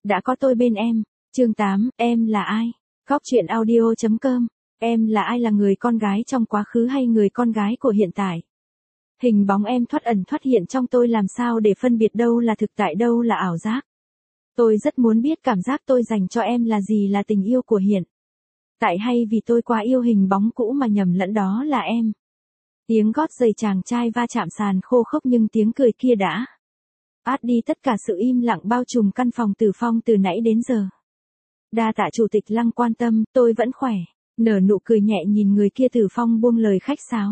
đã có tôi bên em. Chương 8, em là ai? Góc truyện audio.com. Em là ai, là người con gái trong quá khứ hay người con gái của hiện tại? Hình bóng em thoát ẩn thoát hiện trong tôi, làm sao để phân biệt đâu là thực tại, đâu là ảo giác? Tôi rất muốn biết cảm giác tôi dành cho em là gì, là tình yêu của hiện tại hay vì tôi quá yêu hình bóng cũ mà nhầm lẫn đó là em. Tiếng gót giày chàng trai va chạm sàn khô khốc, nhưng tiếng cười kia đã át đi tất cả sự im lặng bao trùm căn phòng Tử Phong từ nãy đến giờ. Đa tạ Chủ tịch Lăng quan tâm, tôi vẫn khỏe. Nở nụ cười nhẹ nhìn người kia, Tử Phong buông lời khách sáo.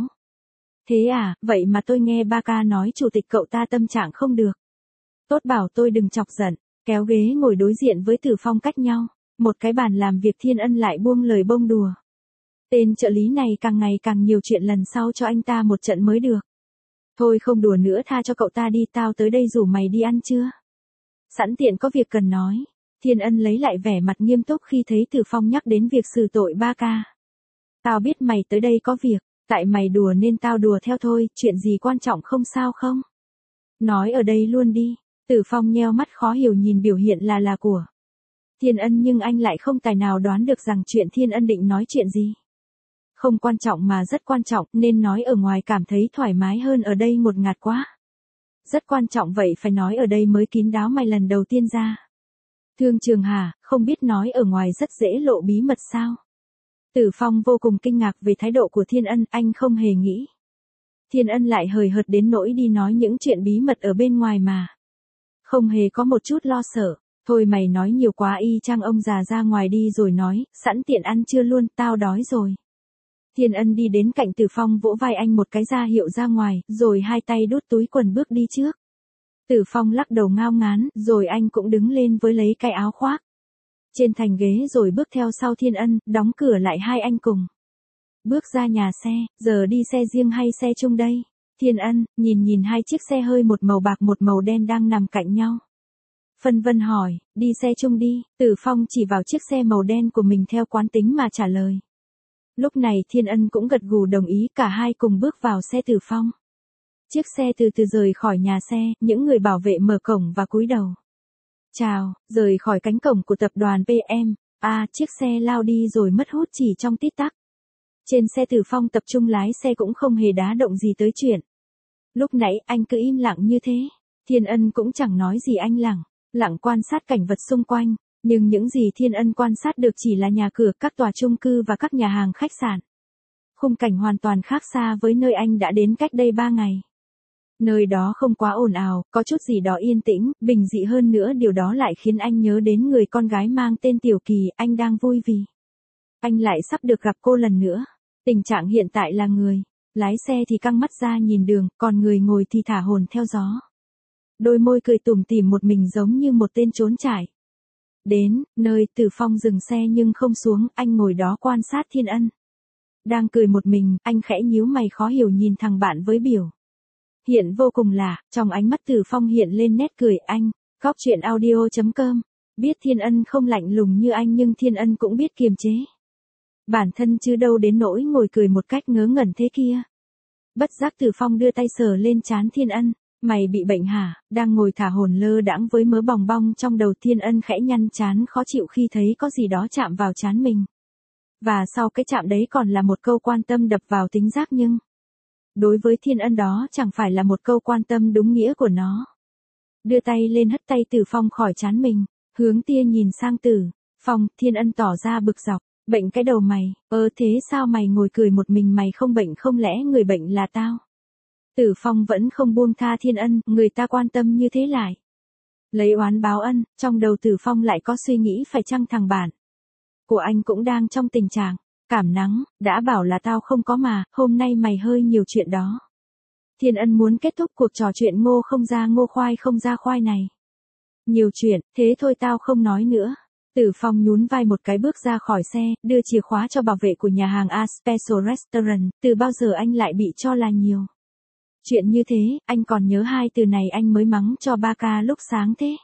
Thế à, vậy mà tôi nghe ba ca nói chủ tịch cậu ta tâm trạng không được. Tốt bảo tôi đừng chọc giận. Kéo ghế ngồi đối diện với Tử Phong cách nhau một cái bàn làm việc, Thiên Ân lại buông lời bông đùa. Tên trợ lý này càng ngày càng nhiều chuyện, lần sau cho anh ta một trận mới được. Thôi không đùa nữa, tha cho cậu ta đi, tao tới đây rủ mày đi ăn trưa. Sẵn tiện có việc cần nói. Thiên Ân lấy lại vẻ mặt nghiêm túc khi thấy Tử Phong nhắc đến việc xử tội ba ca. Tao biết mày tới đây có việc, tại mày đùa nên tao đùa theo thôi, chuyện gì quan trọng không sao không? Nói ở đây luôn đi. Tử Phong nheo mắt khó hiểu nhìn biểu hiện là của Thiên Ân, nhưng anh lại không tài nào đoán được rằng chuyện Thiên Ân định nói chuyện gì. Không quan trọng mà rất quan trọng, nên nói ở ngoài cảm thấy thoải mái hơn ở đây ngột ngạt quá. Rất quan trọng vậy phải nói ở đây mới kín đáo, mày lần đầu tiên ra thương trường hả, không biết nói ở ngoài rất dễ lộ bí mật sao? Tử Phong vô cùng kinh ngạc về thái độ của Thiên Ân, anh không hề nghĩ Thiên Ân lại hời hợt đến nỗi đi nói những chuyện bí mật ở bên ngoài mà. Không hề có một chút lo sợ. Thôi mày nói nhiều quá, y chang ông già, ra ngoài đi rồi nói, sẵn tiện ăn trưa luôn, tao đói rồi. Thiên Ân đi đến cạnh Tử Phong vỗ vai anh một cái ra hiệu ra ngoài, rồi hai tay đút túi quần bước đi trước. Tử Phong lắc đầu ngao ngán, rồi anh cũng đứng lên với lấy cái áo khoác trên thành ghế rồi bước theo sau Thiên Ân, đóng cửa lại, hai anh cùng bước ra nhà xe. Giờ đi xe riêng hay xe chung đây? Thiên Ân nhìn hai chiếc xe hơi, một màu bạc một màu đen đang nằm cạnh nhau. Phân vân hỏi, đi xe chung đi. Tử Phong chỉ vào chiếc xe màu đen của mình theo quán tính mà trả lời. Lúc này Thiên Ân cũng gật gù đồng ý, cả hai cùng bước vào xe Tử Phong. Chiếc xe từ từ rời khỏi nhà xe, những người bảo vệ mở cổng và cúi đầu chào. Rời khỏi cánh cổng của tập đoàn PM, chiếc xe lao đi rồi mất hút chỉ trong tít tắc. Trên xe Tử Phong tập trung lái xe cũng không hề đá động gì tới chuyện lúc nãy, anh cứ im lặng như thế. Thiên Ân cũng chẳng nói gì, anh lặng quan sát cảnh vật xung quanh. Nhưng những gì Thiên Ân quan sát được chỉ là nhà cửa, các tòa chung cư và các nhà hàng khách sạn. Khung cảnh hoàn toàn khác xa với nơi anh đã đến cách đây 3 ngày. Nơi đó không quá ồn ào, có chút gì đó yên tĩnh, bình dị hơn nữa, điều đó lại khiến anh nhớ đến người con gái mang tên Tiểu Kỳ. Anh đang vui vì anh lại sắp được gặp cô lần nữa. Tình trạng hiện tại là người lái xe thì căng mắt ra nhìn đường, còn người ngồi thì thả hồn theo gió. Đôi môi cười tủm tỉm một mình giống như một tên trốn trải. Đến nơi, Tử Phong dừng xe nhưng không xuống, anh ngồi đó quan sát Thiên Ân đang cười một mình. Anh khẽ nhíu mày khó hiểu nhìn thằng bạn với biểu hiện vô cùng lạ. Trong ánh mắt Tử Phong hiện lên nét cười. Anh, góc truyện audio.com. Biết Thiên Ân không lạnh lùng như anh, nhưng Thiên Ân cũng biết kiềm chế bản thân chứ đâu đến nỗi ngồi cười một cách ngớ ngẩn thế kia. Bất giác Tử Phong đưa tay sờ lên trán Thiên Ân. Mày bị bệnh hả? Đang ngồi thả hồn lơ đãng với mớ bòng bong trong đầu, Thiên Ân khẽ nhăn trán khó chịu khi thấy có gì đó chạm vào trán mình. Và sau cái chạm đấy còn là một câu quan tâm đập vào tính giác, nhưng đối với Thiên Ân đó chẳng phải là một câu quan tâm đúng nghĩa của nó. Đưa tay lên hất tay Tử Phong khỏi trán mình, hướng tia nhìn sang Tử Phong. Thiên Ân tỏ ra bực dọc. Bệnh cái đầu mày, thế sao mày ngồi cười một mình, mày không bệnh không lẽ người bệnh là tao? Tử Phong vẫn không buông tha Thiên Ân, người ta quan tâm như thế lại lấy oán báo ân. Trong đầu Tử Phong lại có suy nghĩ, phải chăng thằng bạn của anh cũng đang trong tình trạng cảm nắng, đã bảo là tao không có mà, hôm nay mày hơi nhiều chuyện đó. Thiên Ân muốn kết thúc cuộc trò chuyện ngô không ra ngô khoai không ra khoai này. Nhiều chuyện, thế thôi tao không nói nữa. Tử Phong nhún vai một cái bước ra khỏi xe, đưa chìa khóa cho bảo vệ của nhà hàng A Special Restaurant. Từ bao giờ anh lại bị cho là nhiều chuyện như thế? Anh còn nhớ hai từ này anh mới mắng cho ba ca lúc sáng thế.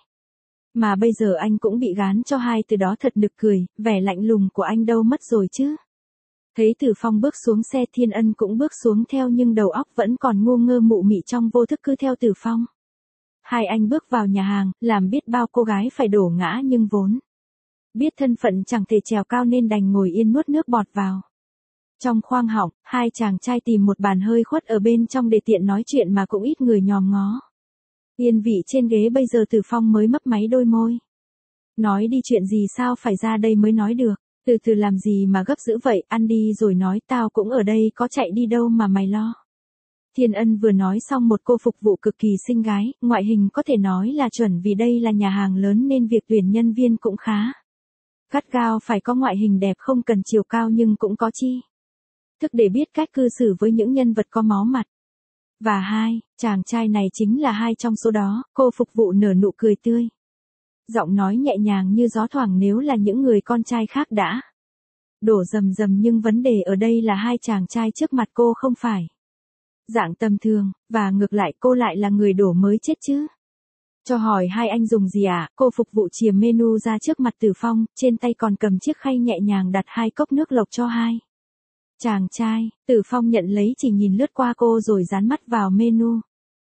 Mà bây giờ anh cũng bị gán cho hai từ đó, thật nực cười. Vẻ lạnh lùng của anh đâu mất rồi chứ? Thấy Tử Phong bước xuống xe, Thiên Ân cũng bước xuống theo, nhưng đầu óc vẫn còn ngu ngơ mụ mị trong vô thức cứ theo Tử Phong. Hai anh bước vào nhà hàng, làm biết bao cô gái phải đổ ngã nhưng vốn biết thân phận chẳng thể trèo cao nên đành ngồi yên nuốt nước bọt vào trong khoang họng. Hai chàng trai tìm một bàn hơi khuất ở bên trong để tiện nói chuyện mà cũng ít người nhòm ngó. Yên vị trên ghế bây giờ Tử Phong mới mấp máy đôi môi. Nói đi, chuyện gì sao phải ra đây mới nói được, từ từ làm gì mà gấp dữ vậy, ăn đi rồi nói, tao cũng ở đây có chạy đi đâu mà mày lo. Thiên Ân vừa nói xong, một cô phục vụ cực kỳ xinh gái, ngoại hình có thể nói là chuẩn vì đây là nhà hàng lớn nên việc tuyển nhân viên cũng khá gắt gao, phải có ngoại hình đẹp, không cần chiều cao nhưng cũng có chi thức để biết cách cư xử với những nhân vật có máu mặt. Và hai chàng trai này chính là hai trong số đó. Cô phục vụ nở nụ cười tươi, giọng nói nhẹ nhàng như gió thoảng. Nếu là những người con trai khác đã đổ rầm rầm, nhưng vấn đề ở đây là hai chàng trai trước mặt cô không phải dạng tầm thường, và ngược lại cô lại là người đổ mới chết chứ. Cho hỏi hai anh dùng gì ạ? Cô phục vụ chìa menu ra trước mặt Tử Phong, trên tay còn cầm chiếc khay nhẹ nhàng đặt hai cốc nước lộc cho hai chàng trai. Tử Phong nhận lấy, chỉ nhìn lướt qua cô rồi dán mắt vào menu.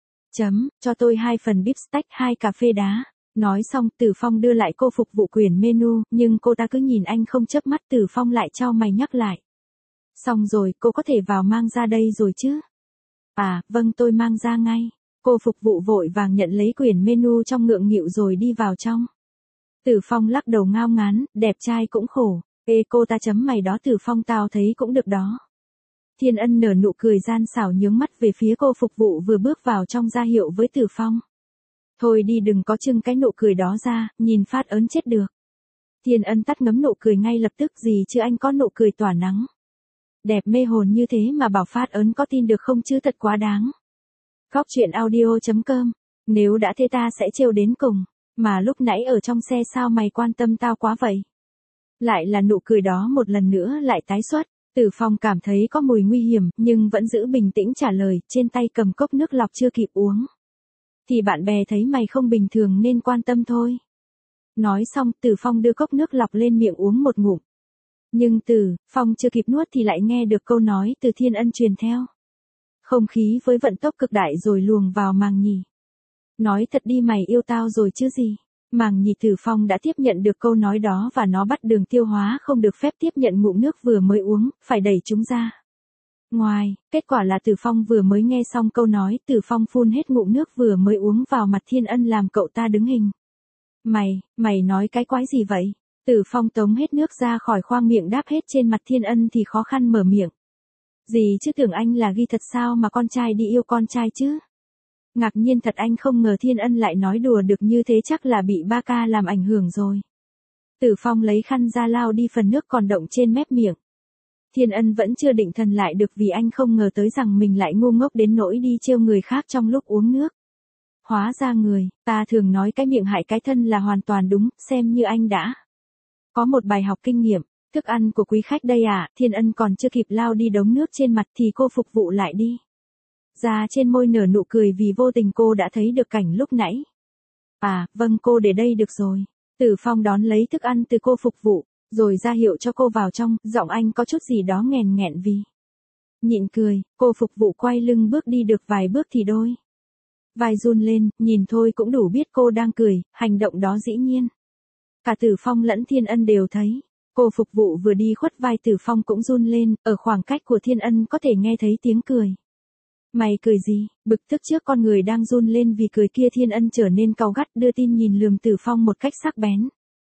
Cho tôi 2 phần beef steak, 2 cà phê đá. Nói xong, Tử Phong đưa lại cô phục vụ quyển menu, nhưng cô ta cứ nhìn anh không chớp mắt. Tử Phong lại chau mày nhắc lại. Xong rồi, cô có thể vào mang ra đây rồi chứ? À, vâng, tôi mang ra ngay. Cô phục vụ vội vàng nhận lấy quyển menu trong ngượng nghịu rồi đi vào trong. Tử Phong lắc đầu ngao ngán, đẹp trai cũng khổ. Ê, cô ta chấm mày đó. Tử Phong, tao thấy cũng được đó. Thiên Ân nở nụ cười gian xảo, nhướng mắt về phía cô phục vụ vừa bước vào trong, ra hiệu với Tử Phong. Thôi đi, đừng có trưng cái nụ cười đó ra, nhìn phát ớn chết được. Thiên Ân tắt ngấm nụ cười ngay lập tức. Gì chứ, anh có nụ cười tỏa nắng đẹp mê hồn như thế mà bảo phát ớn, có tin được không chứ, thật quá đáng. Góc truyện audio.com. Nếu đã thế ta sẽ trêu đến cùng. Mà lúc nãy ở trong xe sao mày quan tâm tao quá vậy? Lại là nụ cười đó một lần nữa lại tái xuất. Tử Phong cảm thấy có mùi nguy hiểm, nhưng vẫn giữ bình tĩnh trả lời, trên tay cầm cốc nước lọc chưa kịp uống. Thì bạn bè thấy mày không bình thường nên quan tâm thôi. Nói xong, Tử Phong đưa cốc nước lọc lên miệng uống một ngụm. Nhưng Tử Phong chưa kịp nuốt thì lại nghe được câu nói từ Thiên Ân truyền theo. Không khí với vận tốc cực đại rồi luồng vào màng nhì. Nói thật đi, mày yêu tao rồi chứ gì? Màng nhì. Tử Phong đã tiếp nhận được câu nói đó và nó bắt đường tiêu hóa, không được phép tiếp nhận ngụm nước vừa mới uống, phải đẩy chúng ra ngoài. Kết quả là Tử Phong vừa mới nghe xong câu nói, Tử Phong phun hết ngụm nước vừa mới uống vào mặt Thiên Ân, làm cậu ta đứng hình. Mày nói cái quái gì vậy? Tử Phong tống hết nước ra khỏi khoang miệng đáp hết trên mặt Thiên Ân thì khó khăn mở miệng. Gì chứ, tưởng anh là ghi thật sao mà con trai đi yêu con trai chứ? Ngạc nhiên thật, anh không ngờ Thiên Ân lại nói đùa được như thế, chắc là bị ba ca làm ảnh hưởng rồi. Tử Phong lấy khăn ra lau đi phần nước còn đọng trên mép miệng. Thiên Ân vẫn chưa định thần lại được, vì anh không ngờ tới rằng mình lại ngu ngốc đến nỗi đi trêu người khác trong lúc uống nước. Hóa ra người ta thường nói cái miệng hại cái thân là hoàn toàn đúng, xem như anh đã có một bài học kinh nghiệm. Thức ăn của quý khách đây à? Thiên Ân còn chưa kịp lao đi đống nước trên mặt thì cô phục vụ lại đi ra trên môi nở nụ cười, vì vô tình cô đã thấy được cảnh lúc nãy. À, vâng, cô để đây được rồi. Tử Phong đón lấy thức ăn từ cô phục vụ, rồi ra hiệu cho cô vào trong. Giọng anh có chút gì đó nghèn nghẹn vì nhịn cười. Cô phục vụ quay lưng bước đi được vài bước thì đôi vai run lên, nhìn thôi cũng đủ biết cô đang cười. Hành động đó dĩ nhiên cả Tử Phong lẫn Thiên Ân đều thấy. Cô phục vụ vừa đi khuất vai Tử Phong cũng run lên, ở khoảng cách của Thiên Ân có thể nghe thấy tiếng cười. Mày cười gì? Bực tức trước con người đang run lên vì cười kia, Thiên Ân trở nên cáu gắt, đưa tin nhìn lườm Tử Phong một cách sắc bén.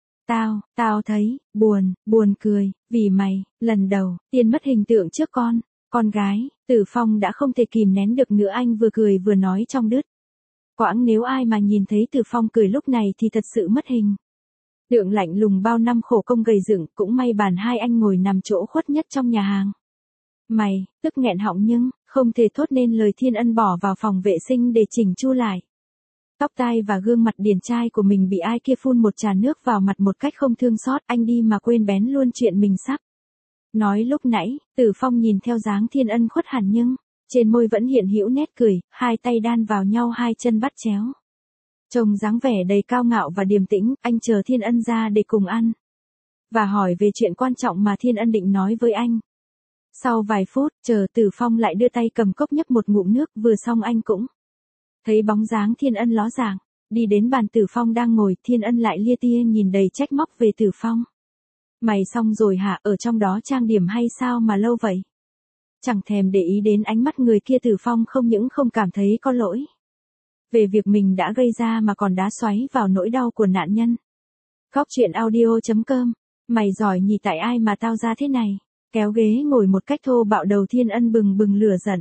Tao thấy buồn cười vì mày lần đầu tiên mất hình tượng trước con gái. Tử Phong đã không thể kìm nén được nữa, anh vừa cười vừa nói trong đứt quãng. Nếu ai mà nhìn thấy Tử Phong cười lúc này thì thật sự mất hình tượng lạnh lùng bao năm khổ công gầy dựng. Cũng may bàn hai anh ngồi nằm chỗ khuất nhất trong nhà hàng. Mày tức nghẹn họng nhưng không thể thốt nên lời. Thiên Ân bỏ vào phòng vệ sinh để chỉnh chu lại tóc tai và gương mặt điển trai của mình, bị ai kia phun một trà nước vào mặt một cách không thương xót. Anh đi mà quên bén luôn chuyện mình sắp nói lúc nãy. Tử Phong nhìn theo dáng Thiên Ân khuất hẳn nhưng trên môi vẫn hiện hữu nét cười, hai tay đan vào nhau, hai chân bắt chéo. Trông dáng vẻ đầy cao ngạo và điềm tĩnh. Anh chờ Thiên Ân ra để cùng ăn và hỏi về chuyện quan trọng mà Thiên Ân định nói với anh. Sau vài phút chờ, Tử Phong lại đưa tay cầm cốc nhấp một ngụm nước, vừa xong anh cũng Thấy bóng dáng Thiên Ân ló dạng, đi đến bàn Tử Phong đang ngồi, Thiên Ân lại lia tia nhìn đầy trách móc về Tử Phong. Mày xong rồi hả, ở trong đó trang điểm hay sao mà lâu vậy? Chẳng thèm để ý đến ánh mắt người kia, Tử Phong không những không cảm thấy có lỗi về việc mình đã gây ra mà còn đá xoáy vào nỗi đau của nạn nhân. Góc truyện audio.com, mày giỏi nhỉ, tại ai mà tao ra thế này? Kéo ghế ngồi một cách thô bạo, đầu Thiên Ân bừng bừng lửa giận.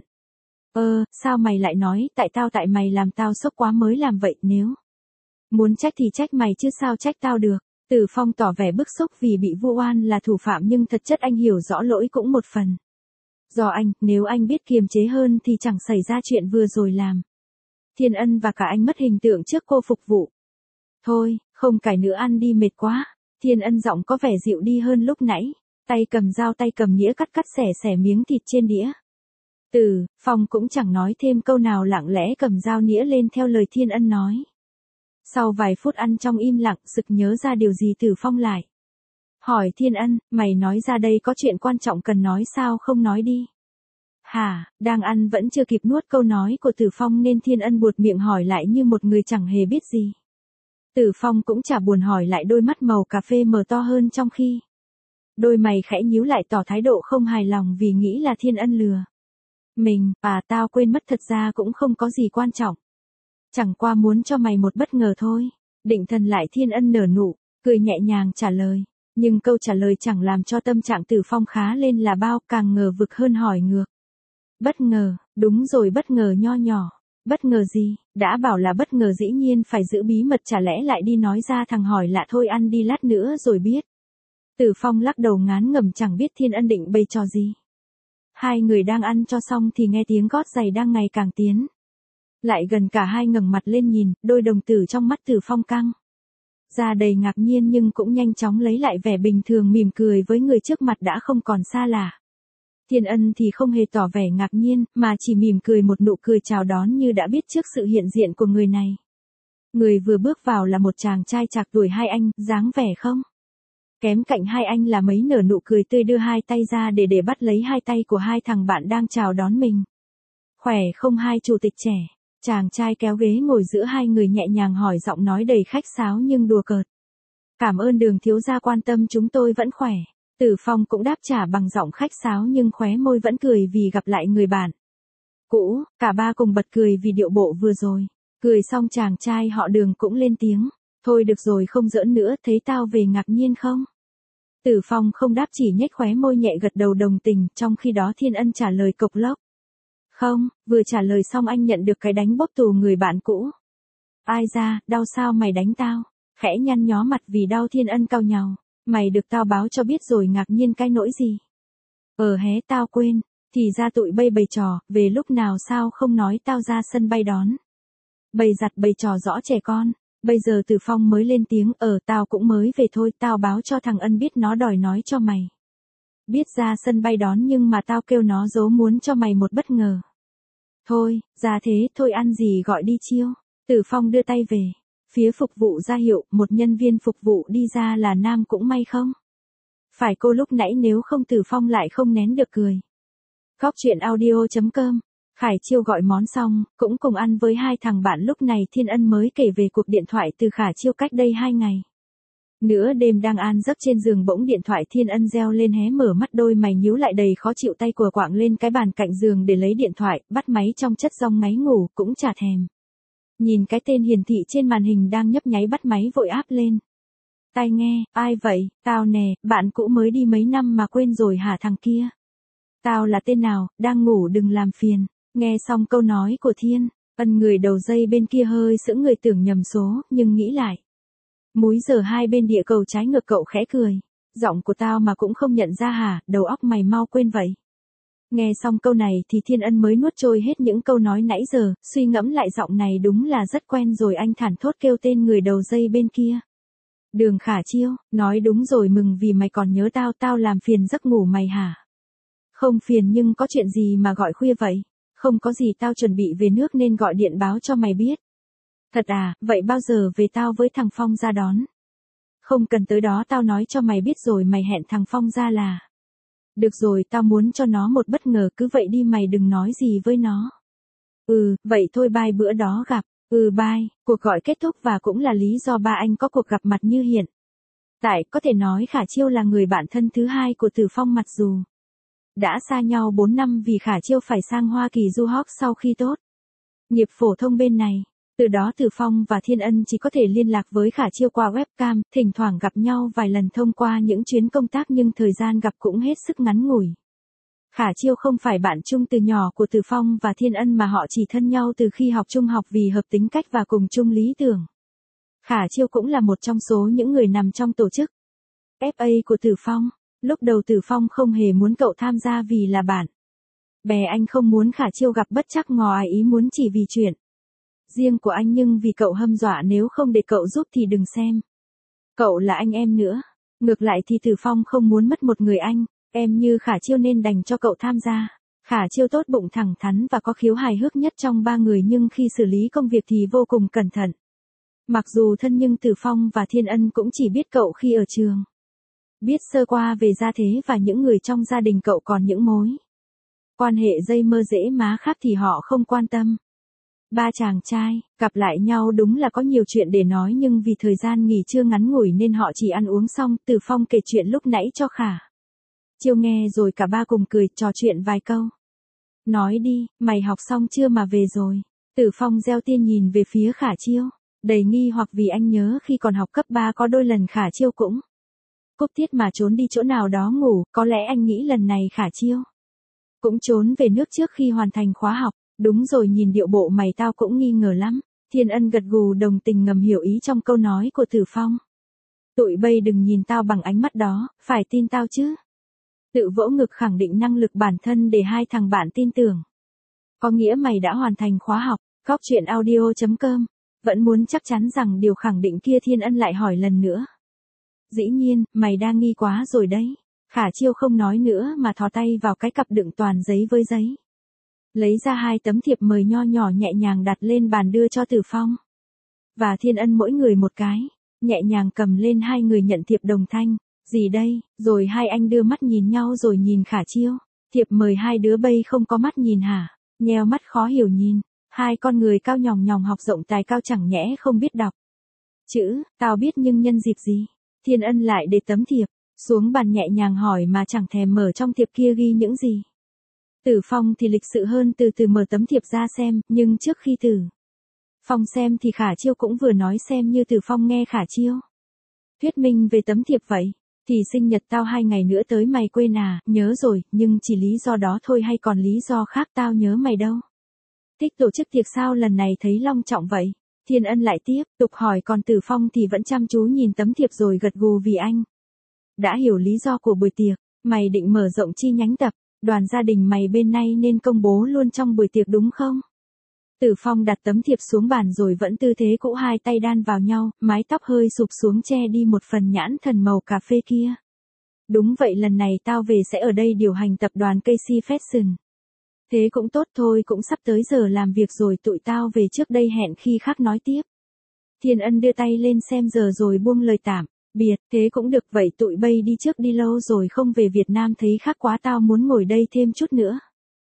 Sao mày lại nói tại mày làm tao sốc quá mới làm vậy, nếu muốn trách thì trách mày chứ sao trách tao được. Tử Phong tỏ vẻ bức xúc vì bị vu oan là thủ phạm, nhưng thật chất anh hiểu rõ lỗi cũng một phần do anh, nếu anh biết kiềm chế hơn thì chẳng xảy ra chuyện vừa rồi làm Thiên Ân và cả anh mất hình tượng trước cô phục vụ. Thôi, không cãi nữa, ăn đi, mệt quá. Thiên Ân giọng có vẻ dịu đi hơn lúc nãy, tay cầm dao tay cầm nĩa cắt xẻ miếng thịt trên đĩa. Tử Phong cũng chẳng nói thêm câu nào, lặng lẽ cầm dao nĩa lên theo lời Thiên Ân nói. Sau vài phút ăn trong im lặng, sực nhớ ra điều gì, Tử Phong lại hỏi Thiên Ân, mày nói ra đây có chuyện quan trọng cần nói, sao không nói đi? Hả? Đang ăn vẫn chưa kịp nuốt câu nói của Tử Phong nên Thiên Ân buột miệng hỏi lại như một người chẳng hề biết gì. Tử Phong cũng chả buồn hỏi lại, đôi mắt màu cà phê mở to hơn, trong khi đôi mày khẽ nhíu lại tỏ thái độ không hài lòng vì nghĩ là Thiên Ân lừa mình. Tao quên mất, thật ra cũng không có gì quan trọng. Chẳng qua muốn cho mày một bất ngờ thôi. Định thần lại, Thiên Ân nở nụ cười nhẹ nhàng trả lời. Nhưng câu trả lời chẳng làm cho tâm trạng Tử Phong khá lên là bao, càng ngờ vực hơn hỏi ngược. Bất ngờ? Đúng rồi, bất ngờ nho nhỏ. Bất ngờ gì? Đã bảo là bất ngờ dĩ nhiên phải giữ bí mật, chả lẽ lại đi nói ra thằng hỏi lạ. Thôi ăn đi, lát nữa rồi biết. Tử Phong lắc đầu ngán ngẩm, chẳng biết Thiên Ân định bày trò gì. Hai người đang ăn cho xong thì nghe tiếng gót giày đang ngày càng tiến lại gần, cả hai ngẩng mặt lên nhìn, đôi đồng tử trong mắt Tử Phong căng ra đầy ngạc nhiên, nhưng cũng nhanh chóng lấy lại vẻ bình thường, mỉm cười với người trước mặt đã không còn xa lạ. Thiên Ân thì không hề tỏ vẻ ngạc nhiên, mà chỉ mỉm cười một nụ cười chào đón như đã biết trước sự hiện diện của người này. Người vừa bước vào là một chàng trai trạc tuổi hai anh, dáng vẻ không kém cạnh hai anh là mấy, nở nụ cười tươi, đưa hai tay ra để bắt lấy hai tay của hai thằng bạn đang chào đón mình. Khỏe không hai chủ tịch trẻ? Chàng trai kéo ghế ngồi giữa hai người nhẹ nhàng hỏi, giọng nói đầy khách sáo nhưng đùa cợt. Cảm ơn Đường thiếu gia quan tâm, chúng tôi vẫn khỏe. Tử Phong cũng đáp trả bằng giọng khách sáo nhưng khóe môi vẫn cười vì gặp lại người bạn cũ. Cả ba cùng bật cười vì điệu bộ vừa rồi. Cười xong chàng trai họ Đường cũng lên tiếng. Thôi được rồi, không giỡn nữa, thấy tao về ngạc nhiên không? Tử Phong không đáp, chỉ nhếch khóe môi nhẹ gật đầu đồng tình, trong khi đó Thiên Ân trả lời cộc lốc. Không. Vừa trả lời xong anh nhận được cái đánh bóp tù người bạn cũ. Ai da, đau sao mày đánh tao? Khẽ nhăn nhó mặt vì đau, Thiên Ân cau nhàu. Mày được tao báo cho biết rồi, ngạc nhiên cái nỗi gì? Hé, tao quên. Thì ra tụi bay bày trò, về lúc nào sao không nói tao ra sân bay đón. Bày giặt bày trò rõ trẻ con. Bây giờ Tử Phong mới lên tiếng, tao cũng mới về thôi, tao báo cho thằng Ân biết, nó đòi nói cho mày biết ra sân bay đón, nhưng mà tao kêu nó giấu, muốn cho mày một bất ngờ. Thôi, ra thế, thôi ăn gì gọi đi chiêu. Tử Phong đưa tay về phía phục vụ ra hiệu, một nhân viên phục vụ đi ra là nam, cũng may không phải cô lúc nãy, nếu không Tử Phong lại không nén được cười. Góc truyện audio.com. Khải Chiêu gọi món xong, cũng cùng ăn với hai thằng bạn. Lúc này Thiên Ân mới kể về cuộc điện thoại từ Khả Chiêu cách đây 2 ngày. Nửa đêm đang an giấc trên giường, bỗng điện thoại Thiên Ân reo lên, hé mở mắt, đôi mày nhíu lại đầy khó chịu, tay của quạng lên cái bàn cạnh giường để lấy điện thoại, bắt máy trong chất giọng ngáy ngủ, cũng chả thèm nhìn cái tên hiển thị trên màn hình đang nhấp nháy, bắt máy vội áp lên tai nghe. Ai vậy? Tao nè, bạn cũ mới đi mấy năm mà quên rồi hả thằng kia? Tao là tên nào, đang ngủ đừng làm phiền. Nghe xong câu nói của Thiên Ân, người đầu dây bên kia hơi sững người, tưởng nhầm số, nhưng nghĩ lại. Múi giờ hai bên địa cầu trái ngược, cậu khẽ cười. Giọng của tao mà cũng không nhận ra hả, đầu óc mày mau quên vậy. Nghe xong câu này thì Thiên Ân mới nuốt trôi hết những câu nói nãy giờ, suy ngẫm lại giọng này đúng là rất quen rồi, anh thản thốt kêu tên người đầu dây bên kia. Đường Khả Chiêu, nói đúng rồi, mừng vì mày còn nhớ tao, tao làm phiền giấc ngủ mày hả? Không phiền, nhưng có chuyện gì mà gọi khuya vậy? Không có gì, tao chuẩn bị về nước nên gọi điện báo cho mày biết. Thật à, vậy bao giờ về, tao với thằng Phong ra đón. Không cần tới đó, tao nói cho mày biết rồi, mày hẹn thằng Phong ra là. Được rồi, tao muốn cho nó một bất ngờ, cứ vậy đi, mày đừng nói gì với nó. Vậy thôi bye bữa đó gặp. Bye. Cuộc gọi kết thúc và cũng là lý do ba anh có cuộc gặp mặt như hiện tại. Có thể nói Khả Chiêu là người bạn thân thứ hai của Từ Phong, mặc dù đã xa nhau 4 năm vì Khả Chiêu phải sang Hoa Kỳ du học sau khi tốt nghiệp phổ thông bên này. Từ đó Từ Phong và Thiên Ân chỉ có thể liên lạc với Khả Chiêu qua webcam, thỉnh thoảng gặp nhau vài lần thông qua những chuyến công tác, nhưng thời gian gặp cũng hết sức ngắn ngủi. Khả Chiêu không phải bạn chung từ nhỏ của Từ Phong và Thiên Ân mà họ chỉ thân nhau từ khi học trung học vì hợp tính cách và cùng chung lý tưởng. Khả Chiêu cũng là một trong số những người nằm trong tổ chức FA của Từ Phong. Lúc đầu Từ Phong không hề muốn cậu tham gia vì là bạn bè, anh không muốn Khả Chiêu gặp bất trắc ngoài ý muốn chỉ vì chuyện riêng của anh, nhưng vì cậu hâm dọa nếu không để cậu giúp thì đừng xem cậu là anh em nữa. Ngược lại thì Từ Phong không muốn mất một người anh em như Khả Chiêu nên đành cho cậu tham gia. Khả Chiêu tốt bụng, thẳng thắn và có khiếu hài hước nhất trong ba người, nhưng khi xử lý công việc thì vô cùng cẩn thận. Mặc dù thân nhưng Từ Phong và Thiên Ân cũng chỉ biết cậu khi ở trường. Biết sơ qua về gia thế và những người trong gia đình cậu, còn những mối quan hệ dây mơ dễ má khác thì họ không quan tâm. Ba chàng trai gặp lại nhau đúng là có nhiều chuyện để nói, nhưng vì thời gian nghỉ trưa ngắn ngủi nên họ chỉ ăn uống xong. Từ Phong kể chuyện lúc nãy cho Khả Chiêu nghe rồi cả ba cùng cười trò chuyện vài câu. Nói đi, mày học xong chưa mà về rồi? Từ Phong gieo tiên nhìn về phía Khả Chiêu, đầy nghi hoặc vì anh nhớ khi còn học cấp 3 có đôi lần Khả Chiêu cũng cúp tiết mà trốn đi chỗ nào đó ngủ. Có lẽ anh nghĩ lần này Khả Chiêu cũng trốn về nước trước khi hoàn thành khóa học. Đúng rồi, nhìn điệu bộ mày tao cũng nghi ngờ lắm. Thiên Ân gật gù đồng tình, ngầm hiểu ý trong câu nói của Từ Phong. Tụi bay đừng nhìn tao bằng ánh mắt đó, phải tin tao chứ. Tự vỗ ngực khẳng định năng lực bản thân để hai thằng bạn tin tưởng. Có nghĩa mày đã hoàn thành khóa học. Góc chuyện audio.com. Vẫn muốn chắc chắn rằng điều khẳng định kia, Thiên Ân lại hỏi lần nữa. Dĩ nhiên, mày đang nghi quá rồi đấy. Khả Chiêu không nói nữa mà thò tay vào cái cặp đựng toàn giấy với giấy. Lấy ra 2 tấm thiệp mời nho nhỏ, nhẹ nhàng đặt lên bàn đưa cho Từ Phong và Thiên Ân mỗi người một cái. Nhẹ nhàng cầm lên, hai người nhận thiệp đồng thanh. Gì đây? Rồi hai anh đưa mắt nhìn nhau rồi nhìn Khả Chiêu. Thiệp mời hai đứa bay không có mắt nhìn hả? Nheo mắt khó hiểu nhìn. Hai con người cao nhòng nhòng học rộng tài cao chẳng nhẽ không biết đọc chữ. Tao biết nhưng nhân dịp gì? Thiên Ân lại để tấm thiệp xuống bàn nhẹ nhàng hỏi mà chẳng thèm mở trong thiệp kia ghi những gì. Từ Phong thì lịch sự hơn, từ từ mở tấm thiệp ra xem, nhưng trước khi Từ Phong xem thì Khả Chiêu cũng vừa nói xem như Từ Phong nghe Khả Chiêu thuyết minh về tấm thiệp vậy. Thì sinh nhật tao 2 ngày nữa tới, mày quên à? Nhớ rồi, nhưng chỉ lý do đó thôi hay còn lý do khác tao nhớ mày đâu. Thích tổ chức tiệc sao lần này thấy long trọng vậy? Thiên Ân lại tiếp tục hỏi, còn Từ Phong thì vẫn chăm chú nhìn tấm thiệp rồi gật gù vì anh đã hiểu lý do của buổi tiệc. Mày định mở rộng chi nhánh tập đoàn gia đình mày bên này nên công bố luôn trong buổi tiệc đúng không? Từ Phong đặt tấm thiệp xuống bàn rồi vẫn tư thế cũ, hai tay đan vào nhau, mái tóc hơi sụp xuống che đi một phần nhãn thần màu cà phê kia. Đúng vậy, lần này tao về sẽ ở đây điều hành tập đoàn Casey Fashion. Thế cũng tốt thôi, cũng sắp tới giờ làm việc rồi, tụi tao về trước đây, hẹn khi khác nói tiếp. Thiên Ân đưa tay lên xem giờ rồi buông lời tạm biệt. Thế cũng được, vậy tụi bay đi trước, đi lâu rồi không về Việt Nam thấy khác quá, tao muốn ngồi đây thêm chút nữa.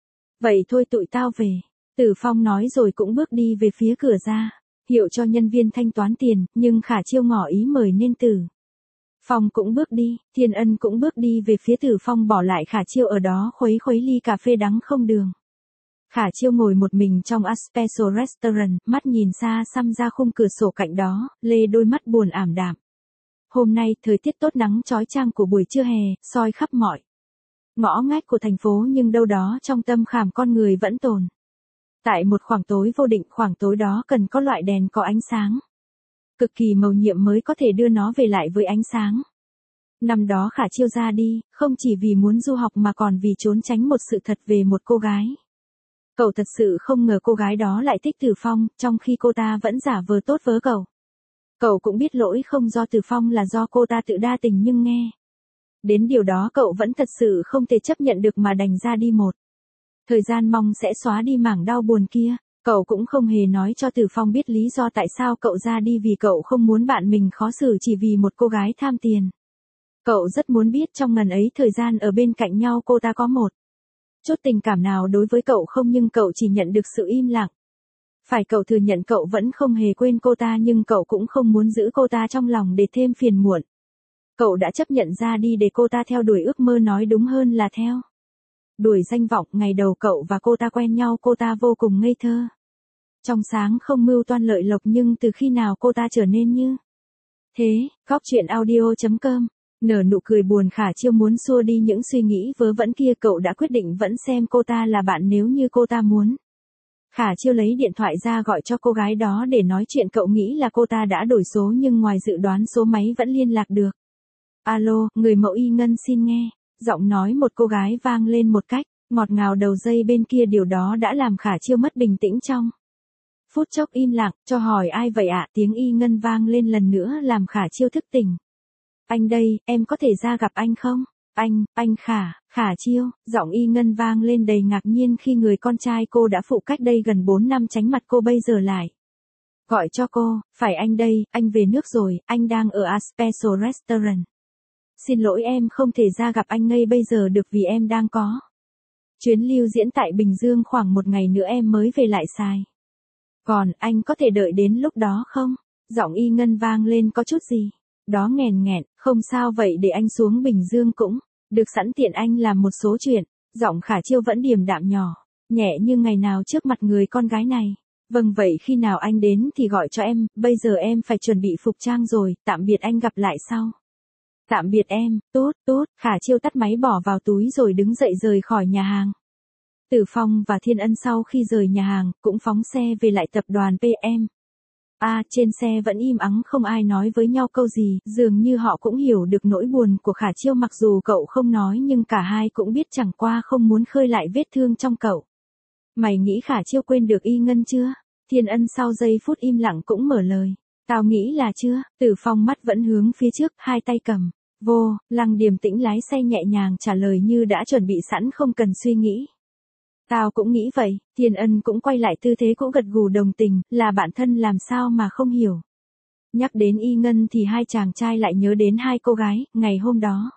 Vậy thôi tụi tao về. Từ Phong nói rồi cũng bước đi về phía cửa ra, hiệu cho nhân viên thanh toán tiền, nhưng Khả Chiêu ngỏ ý mời nên Từ Phong cũng bước đi. Thiên Ân cũng bước đi về phía Từ Phong, bỏ lại Khả Chiêu ở đó khuấy khuấy ly cà phê đắng không đường. Khả Chiêu ngồi một mình trong A Special Restaurant, mắt nhìn xa xăm ra khung cửa sổ cạnh đó, lê đôi mắt buồn ảm đạm. Hôm nay thời tiết tốt, nắng chói chang của buổi trưa hè soi khắp mọi ngõ ngách của thành phố, nhưng đâu đó trong tâm khảm con người vẫn tồn tại một khoảng tối vô định. Khoảng tối đó cần có loại đèn có ánh sáng cực kỳ màu nhiệm mới có thể đưa nó về lại với ánh sáng. Năm đó Khả Chiêu ra đi, không chỉ vì muốn du học mà còn vì trốn tránh một sự thật về một cô gái. Cậu thật sự không ngờ cô gái đó lại thích Từ Phong, trong khi cô ta vẫn giả vờ tốt với cậu. Cậu cũng biết lỗi không do Từ Phong là do cô ta tự đa tình, nhưng nghe đến điều đó cậu vẫn thật sự không thể chấp nhận được mà đành ra đi một thời gian, mong sẽ xóa đi mảng đau buồn kia. Cậu cũng không hề nói cho Từ Phong biết lý do tại sao cậu ra đi, vì cậu không muốn bạn mình khó xử chỉ vì một cô gái tham tiền. Cậu rất muốn biết trong ngần ấy thời gian ở bên cạnh nhau cô ta có một chút tình cảm nào đối với cậu không, nhưng cậu chỉ nhận được sự im lặng. Phải cậu thừa nhận cậu vẫn không hề quên cô ta, nhưng cậu cũng không muốn giữ cô ta trong lòng để thêm phiền muộn. Cậu đã chấp nhận ra đi để cô ta theo đuổi ước mơ, nói đúng hơn là theo đuổi danh vọng. Ngày đầu cậu và cô ta quen nhau, cô ta vô cùng ngây thơ, trong sáng, không mưu toan lợi lộc, nhưng từ khi nào cô ta trở nên như thế? Góc truyện audio.com. Nở nụ cười buồn, Khả Chiêu muốn xua đi những suy nghĩ vớ vẩn kia, cậu đã quyết định vẫn xem cô ta là bạn nếu như cô ta muốn. Khả Chiêu lấy điện thoại ra gọi cho cô gái đó để nói chuyện, cậu nghĩ là cô ta đã đổi số nhưng ngoài dự đoán số máy vẫn liên lạc được. Alo, người mẫu Y Ngân xin nghe. Giọng nói một cô gái vang lên một cách ngọt ngào đầu dây bên kia, điều đó đã làm Khả Chiêu mất bình tĩnh trong phút chốc im lặng. Cho hỏi ai vậy ạ? Tiếng Y Ngân vang lên lần nữa làm Khả Chiêu thức tỉnh. Anh đây, em có thể ra gặp anh không? Anh Khả Chiêu, giọng Y Ngân vang lên đầy ngạc nhiên khi người con trai cô đã phụ cách đây gần 4 năm tránh mặt cô bây giờ lại gọi cho cô. Phải anh đây, anh về nước rồi, anh đang ở A Special Restaurant. Xin lỗi em không thể ra gặp anh ngay bây giờ được vì em đang có chuyến lưu diễn tại Bình Dương, khoảng 1 ngày nữa em mới về lại Sài Gòn, anh có thể đợi đến lúc đó không? Giọng Y Ngân vang lên có chút gì đó nghèn nghẹn. Không sao, vậy để anh xuống Bình Dương cũng được, sẵn tiện anh làm một số chuyện. Giọng Khả Chiêu vẫn điềm đạm nhỏ nhẹ như ngày nào trước mặt người con gái này. Vâng, vậy khi nào anh đến thì gọi cho em, bây giờ em phải chuẩn bị phục trang rồi, tạm biệt anh, gặp lại sau. Tạm biệt em. Tốt. Khả Chiêu tắt máy bỏ vào túi rồi đứng dậy rời khỏi nhà hàng. Tử Phong và Thiên Ân sau khi rời nhà hàng cũng phóng xe về lại tập đoàn PM. Trên xe vẫn im ắng, không ai nói với nhau câu gì, dường như họ cũng hiểu được nỗi buồn của Khả Chiêu, mặc dù cậu không nói nhưng cả hai cũng biết, chẳng qua không muốn khơi lại vết thương trong cậu. Mày nghĩ Khả Chiêu quên được Y Ngân chưa? Thiên Ân sau giây phút im lặng cũng mở lời. Tao nghĩ là chưa. Tử Phong mắt vẫn hướng phía trước, hai tay cầm vô lăng, điềm tĩnh lái xe nhẹ nhàng trả lời như đã chuẩn bị sẵn không cần suy nghĩ. Tao cũng nghĩ vậy. Thiên Ân cũng quay lại tư thế cũ, gật gù đồng tình, là bạn thân làm sao mà không hiểu. Nhắc đến Y Ngân thì hai chàng trai lại nhớ đến hai cô gái, ngày hôm đó.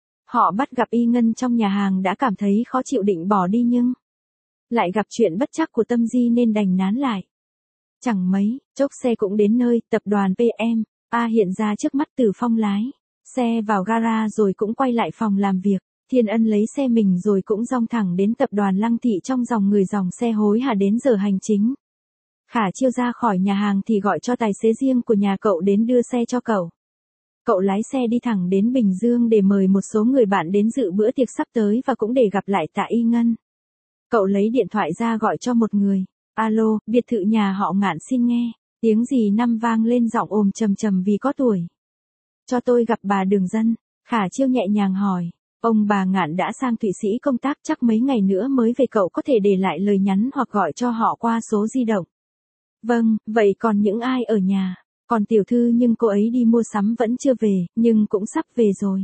Họ bắt gặp Y Ngân trong nhà hàng đã cảm thấy khó chịu, định bỏ đi nhưng lại gặp chuyện bất trắc của Tâm Di nên đành nán lại. Chẳng mấy chốc xe cũng đến nơi, tập đoàn PM hiện ra trước mắt. Tử Phong lái xe vào gara rồi cũng quay lại phòng làm việc. Thiên Ân lấy xe mình rồi cũng dong thẳng đến tập đoàn Lăng Thị, trong dòng người dòng xe hối hả đến giờ hành chính. Khả Chiêu ra khỏi nhà hàng thì gọi cho tài xế riêng của nhà cậu đến đưa xe cho cậu. Cậu lái xe đi thẳng đến Bình Dương để mời một số người bạn đến dự bữa tiệc sắp tới và cũng để gặp lại Tạ Y Ngân. Cậu lấy điện thoại ra gọi cho một người. Alo, biệt thự nhà họ Ngạn xin nghe. Tiếng dì Năm vang lên giọng ồm trầm trầm vì có tuổi. Cho tôi gặp bà Đường Dân. Khả Chiêu nhẹ nhàng hỏi. Ông bà Ngạn đã sang Thụy Sĩ công tác, chắc mấy ngày nữa mới về, cậu có thể để lại lời nhắn hoặc gọi cho họ qua số di động. Vâng, vậy còn những ai ở nhà? Còn tiểu thư, nhưng cô ấy đi mua sắm vẫn chưa về, nhưng cũng sắp về rồi.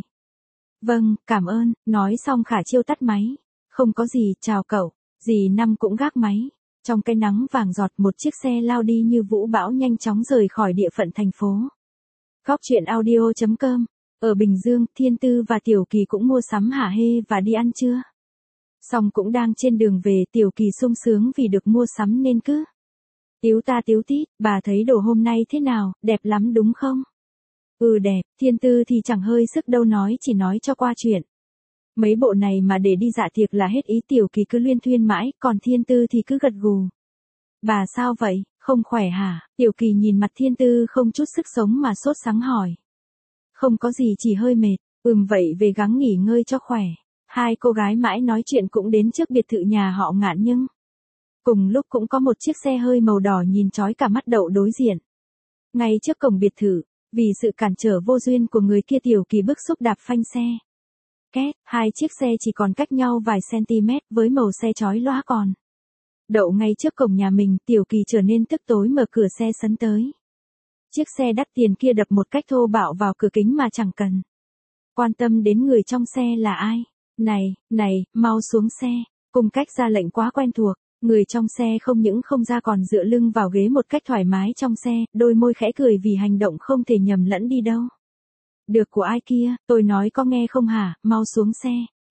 Vâng, cảm ơn. Nói xong Khả Chiêu tắt máy. Không có gì, chào cậu. Dì Năm cũng gác máy. Trong cái nắng vàng giọt, một chiếc xe lao đi như vũ bão nhanh chóng rời khỏi địa phận thành phố. Góc truyện audio.com. Ở Bình Dương, Thiên Tư và Tiểu Kỳ cũng mua sắm hả hê và đi ăn trưa. Xong cũng đang trên đường về, Tiểu Kỳ sung sướng vì được mua sắm nên cứ tíu ta tíu tít. Bà thấy đồ hôm nay thế nào, đẹp lắm đúng không? Ừ đẹp. Thiên Tư thì chẳng hơi sức đâu, nói chỉ nói cho qua chuyện. Mấy bộ này mà để đi dạ tiệc là hết ý. Tiểu Kỳ cứ luyên thuyên mãi, còn Thiên Tư thì cứ gật gù. Bà sao vậy, không khỏe hả? Tiểu Kỳ nhìn mặt Thiên Tư không chút sức sống mà sốt sắng hỏi. Không có gì, chỉ hơi mệt. Vậy về gắng nghỉ ngơi cho khỏe. Hai cô gái mãi nói chuyện cũng đến trước biệt thự nhà họ Ngạn, nhưng cùng lúc cũng có một chiếc xe hơi màu đỏ nhìn chói cả mắt đậu đối diện. Ngay trước cổng biệt thự, vì sự cản trở vô duyên của người kia, Tiểu Kỳ bức xúc đạp phanh xe. Két, hai chiếc xe chỉ còn cách nhau vài cm với màu xe chói lóa còn đậu ngay trước cổng nhà mình. Tiểu Kỳ trở nên tức tối mở cửa xe sấn tới. Chiếc xe đắt tiền kia đập một cách thô bạo vào cửa kính mà chẳng cần quan tâm đến người trong xe là ai. Này, mau xuống xe. Cùng cách ra lệnh quá quen thuộc. Người trong xe không những không ra còn dựa lưng vào ghế một cách thoải mái trong xe, đôi môi khẽ cười vì hành động không thể nhầm lẫn đi đâu được của ai kia. Tôi nói có nghe không hả, mau xuống xe.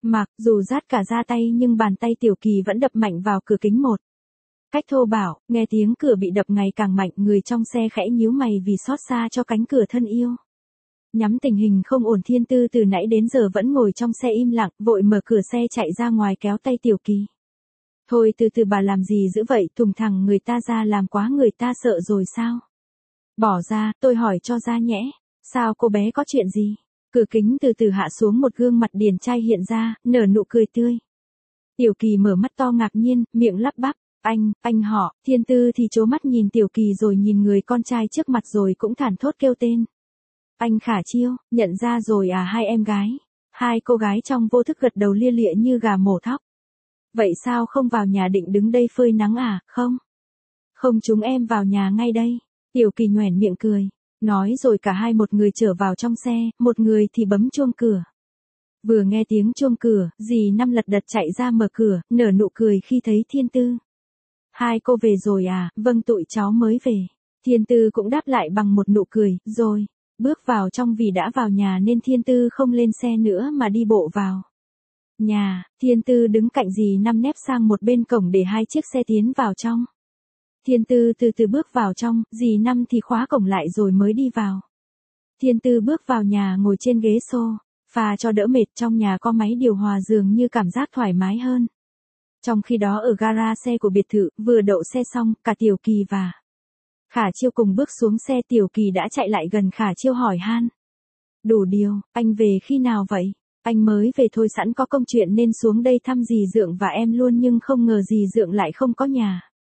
Mặc dù rát cả da tay nhưng bàn tay Tiểu Kỳ vẫn đập mạnh vào cửa kính một cách thô bạo, nghe tiếng cửa bị đập ngày càng mạnh, người trong xe khẽ nhíu mày vì xót xa cho cánh cửa thân yêu. Nhắm tình hình không ổn, Thiên Tư từ nãy đến giờ vẫn ngồi trong xe im lặng, vội mở cửa xe chạy ra ngoài kéo tay Tiểu Kỳ. Thôi từ từ bà làm gì dữ vậy, thùng thẳng người ta ra làm quá người ta sợ rồi sao? Bỏ ra, tôi hỏi cho ra nhẽ. Sao cô bé có chuyện gì? Cửa kính từ từ hạ xuống, một gương mặt điển trai hiện ra, nở nụ cười tươi. Tiểu Kỳ mở mắt to ngạc nhiên, miệng lắp bắp. Anh họ. Thiên Tư thì trố mắt nhìn Tiểu Kỳ rồi nhìn người con trai trước mặt rồi cũng thản thốt kêu tên. Anh Khả Chiêu, nhận ra rồi à? Hai em gái. Hai cô gái trong vô thức gật đầu lia lịa như gà mổ thóc. Vậy sao không vào nhà, định đứng đây phơi nắng à? Không. Không, chúng em vào nhà ngay đây. Tiểu Kỳ nhoẻn miệng cười. Nói rồi cả hai, một người trở vào trong xe, một người thì bấm chuông cửa. Vừa nghe tiếng chuông cửa, dì Năm lật đật chạy ra mở cửa, nở nụ cười khi thấy Thiên Tư. Hai cô về rồi à? Vâng, tụi cháu mới về. Thiên Tư cũng đáp lại bằng một nụ cười, rồi bước vào trong. Vì đã vào nhà nên Thiên Tư không lên xe nữa mà đi bộ vào nhà. Thiên Tư đứng cạnh dì Năm nép sang một bên cổng để hai chiếc xe tiến vào trong. Thiên Tư từ từ bước vào trong, dì Năm thì khóa cổng lại rồi mới đi vào. Thiên Tư bước vào nhà ngồi trên ghế sofa cho đỡ mệt, trong nhà có máy điều hòa dường như cảm giác thoải mái hơn. Trong khi đó ở gara xe của biệt thự, vừa đậu xe xong, cả Tiểu Kỳ và Khả Chiêu cùng bước xuống xe. Tiểu Kỳ đã chạy lại gần Khả Chiêu hỏi han. Đủ điều, anh về khi nào vậy? Anh mới về thôi, sẵn có công chuyện nên xuống đây thăm dì Dượng và em luôn, nhưng không ngờ dì Dượng lại không có nhà.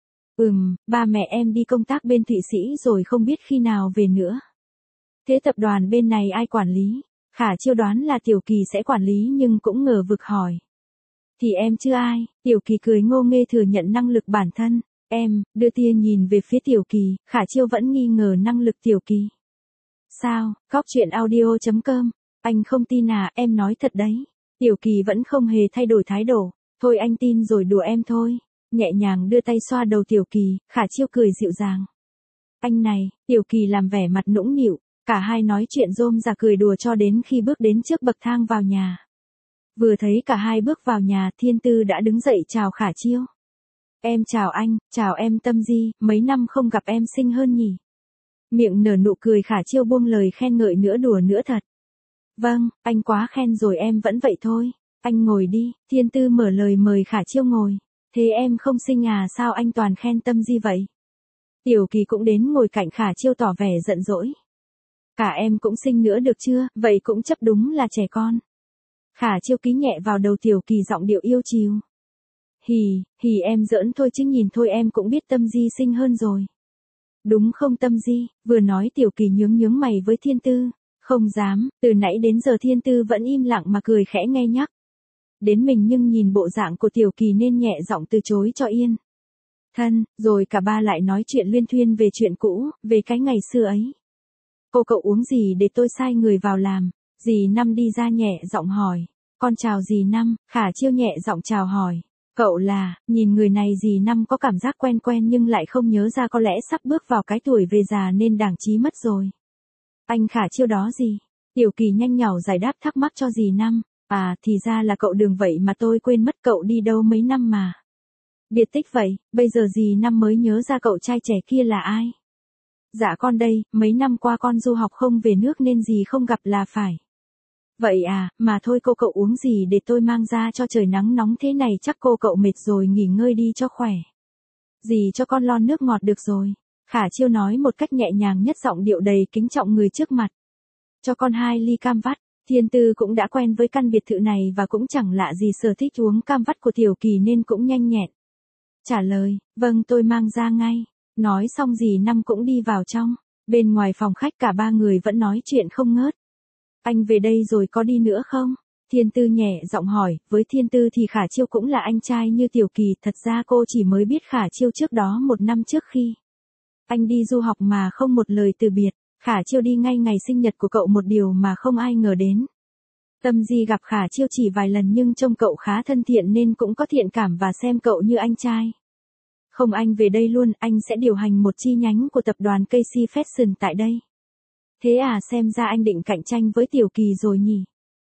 Ba mẹ em đi công tác bên Thụy Sĩ rồi, không biết khi nào về nữa. Thế tập đoàn bên này ai quản lý? Khả Chiêu đoán là Tiểu Kỳ sẽ quản lý nhưng cũng ngờ vực hỏi. Thì em chưa ai. Tiểu Kỳ cười ngô nghê thừa nhận năng lực bản thân. Em, đưa tia nhìn về phía Tiểu Kỳ, Khả Chiêu vẫn nghi ngờ năng lực Tiểu Kỳ. Sao, Góc Chuyện Audio.com, anh không tin à? Em nói thật đấy. Tiểu Kỳ vẫn không hề thay đổi thái độ. Thôi anh tin rồi, đùa em thôi. Nhẹ nhàng đưa tay xoa đầu Tiểu Kỳ, Khả Chiêu cười dịu dàng. Anh này. Tiểu Kỳ làm vẻ mặt nũng nịu. Cả hai nói chuyện rôm rả cười đùa cho đến khi bước đến trước bậc thang vào nhà. Vừa thấy cả hai bước vào nhà, Thiên Tư đã đứng dậy chào Khả Chiêu. Em chào anh, chào em Tâm Di, mấy năm không gặp em xinh hơn nhỉ. Miệng nở nụ cười, Khả Chiêu buông lời khen ngợi nữa đùa nữa thật. Vâng, anh quá khen rồi, em vẫn vậy thôi. Anh ngồi đi. Thiên Tư mở lời mời Khả Chiêu ngồi. Thế em không xinh à? Sao anh toàn khen Tâm Di vậy? Tiểu Kỳ cũng đến ngồi cạnh Khả Chiêu tỏ vẻ giận dỗi. Cả em cũng xinh nữa được chưa, vậy cũng chấp đúng là trẻ con. Khả Chiêu ký nhẹ vào đầu Tiểu Kỳ, giọng điệu yêu chiều. Hì em giỡn thôi chứ, nhìn thôi em cũng biết Tâm Di xinh hơn rồi. Đúng không Tâm Di? Vừa nói Tiểu Kỳ nhướng mày với Thiên Tư. Không dám, từ nãy đến giờ Thiên Tư vẫn im lặng mà cười khẽ nghe nhắc đến mình, nhưng nhìn bộ dạng của Tiểu Kỳ nên nhẹ giọng từ chối cho yên. Thân, rồi cả ba lại nói chuyện luyên thuyên về chuyện cũ, về cái ngày xưa ấy. Cậu uống gì để tôi sai người vào làm? Dì Năm đi ra nhẹ giọng hỏi. Con chào dì Năm. Khả Chiêu nhẹ giọng chào hỏi. Cậu là? Nhìn người này dì Năm có cảm giác quen nhưng lại không nhớ ra, có lẽ sắp bước vào cái tuổi về già nên đàng trí mất rồi. Anh Khả Chiêu đó gì? Tiểu Kỳ nhanh nhảu giải đáp thắc mắc cho dì Năm. À, thì ra là cậu Đường, vậy mà tôi quên mất, cậu đi đâu mấy năm mà. Biệt tích vậy, bây giờ dì Năm mới nhớ ra cậu trai trẻ kia là ai. Dạ con đây, mấy năm qua con du học không về nước nên dì không gặp là phải. Vậy à, mà thôi cậu uống gì để tôi mang ra cho, trời nắng nóng thế này chắc cậu mệt rồi, nghỉ ngơi đi cho khỏe. Dì cho con lon nước ngọt được rồi. Khả Chiêu nói một cách nhẹ nhàng nhất, giọng điệu đầy kính trọng người trước mặt. Cho con 2 ly cam vắt. Thiên Tư cũng đã quen với căn biệt thự này và cũng chẳng lạ gì sở thích uống cam vắt của Tiểu Kỳ nên cũng nhanh nhẹn trả lời, vâng tôi mang ra ngay. Nói xong dì Năm cũng đi vào trong. Bên ngoài phòng khách cả ba người vẫn nói chuyện không ngớt. Anh về đây rồi có đi nữa không? Thiên Tư nhẹ giọng hỏi. Với Thiên Tư thì Khả Chiêu cũng là anh trai như Tiểu Kỳ. Thật ra cô chỉ mới biết Khả Chiêu trước đó 1 năm trước khi anh đi du học mà không một lời từ biệt. Khả Chiêu đi ngay ngày sinh nhật của cậu, một điều mà không ai ngờ đến. Tâm Di gặp Khả Chiêu chỉ vài lần nhưng trông cậu khá thân thiện nên cũng có thiện cảm và xem cậu như anh trai. Không, anh về đây luôn, anh sẽ điều hành một chi nhánh của tập đoàn Casey Fashion tại đây. Thế à, xem ra anh định cạnh tranh với Tiểu Kỳ rồi nhỉ?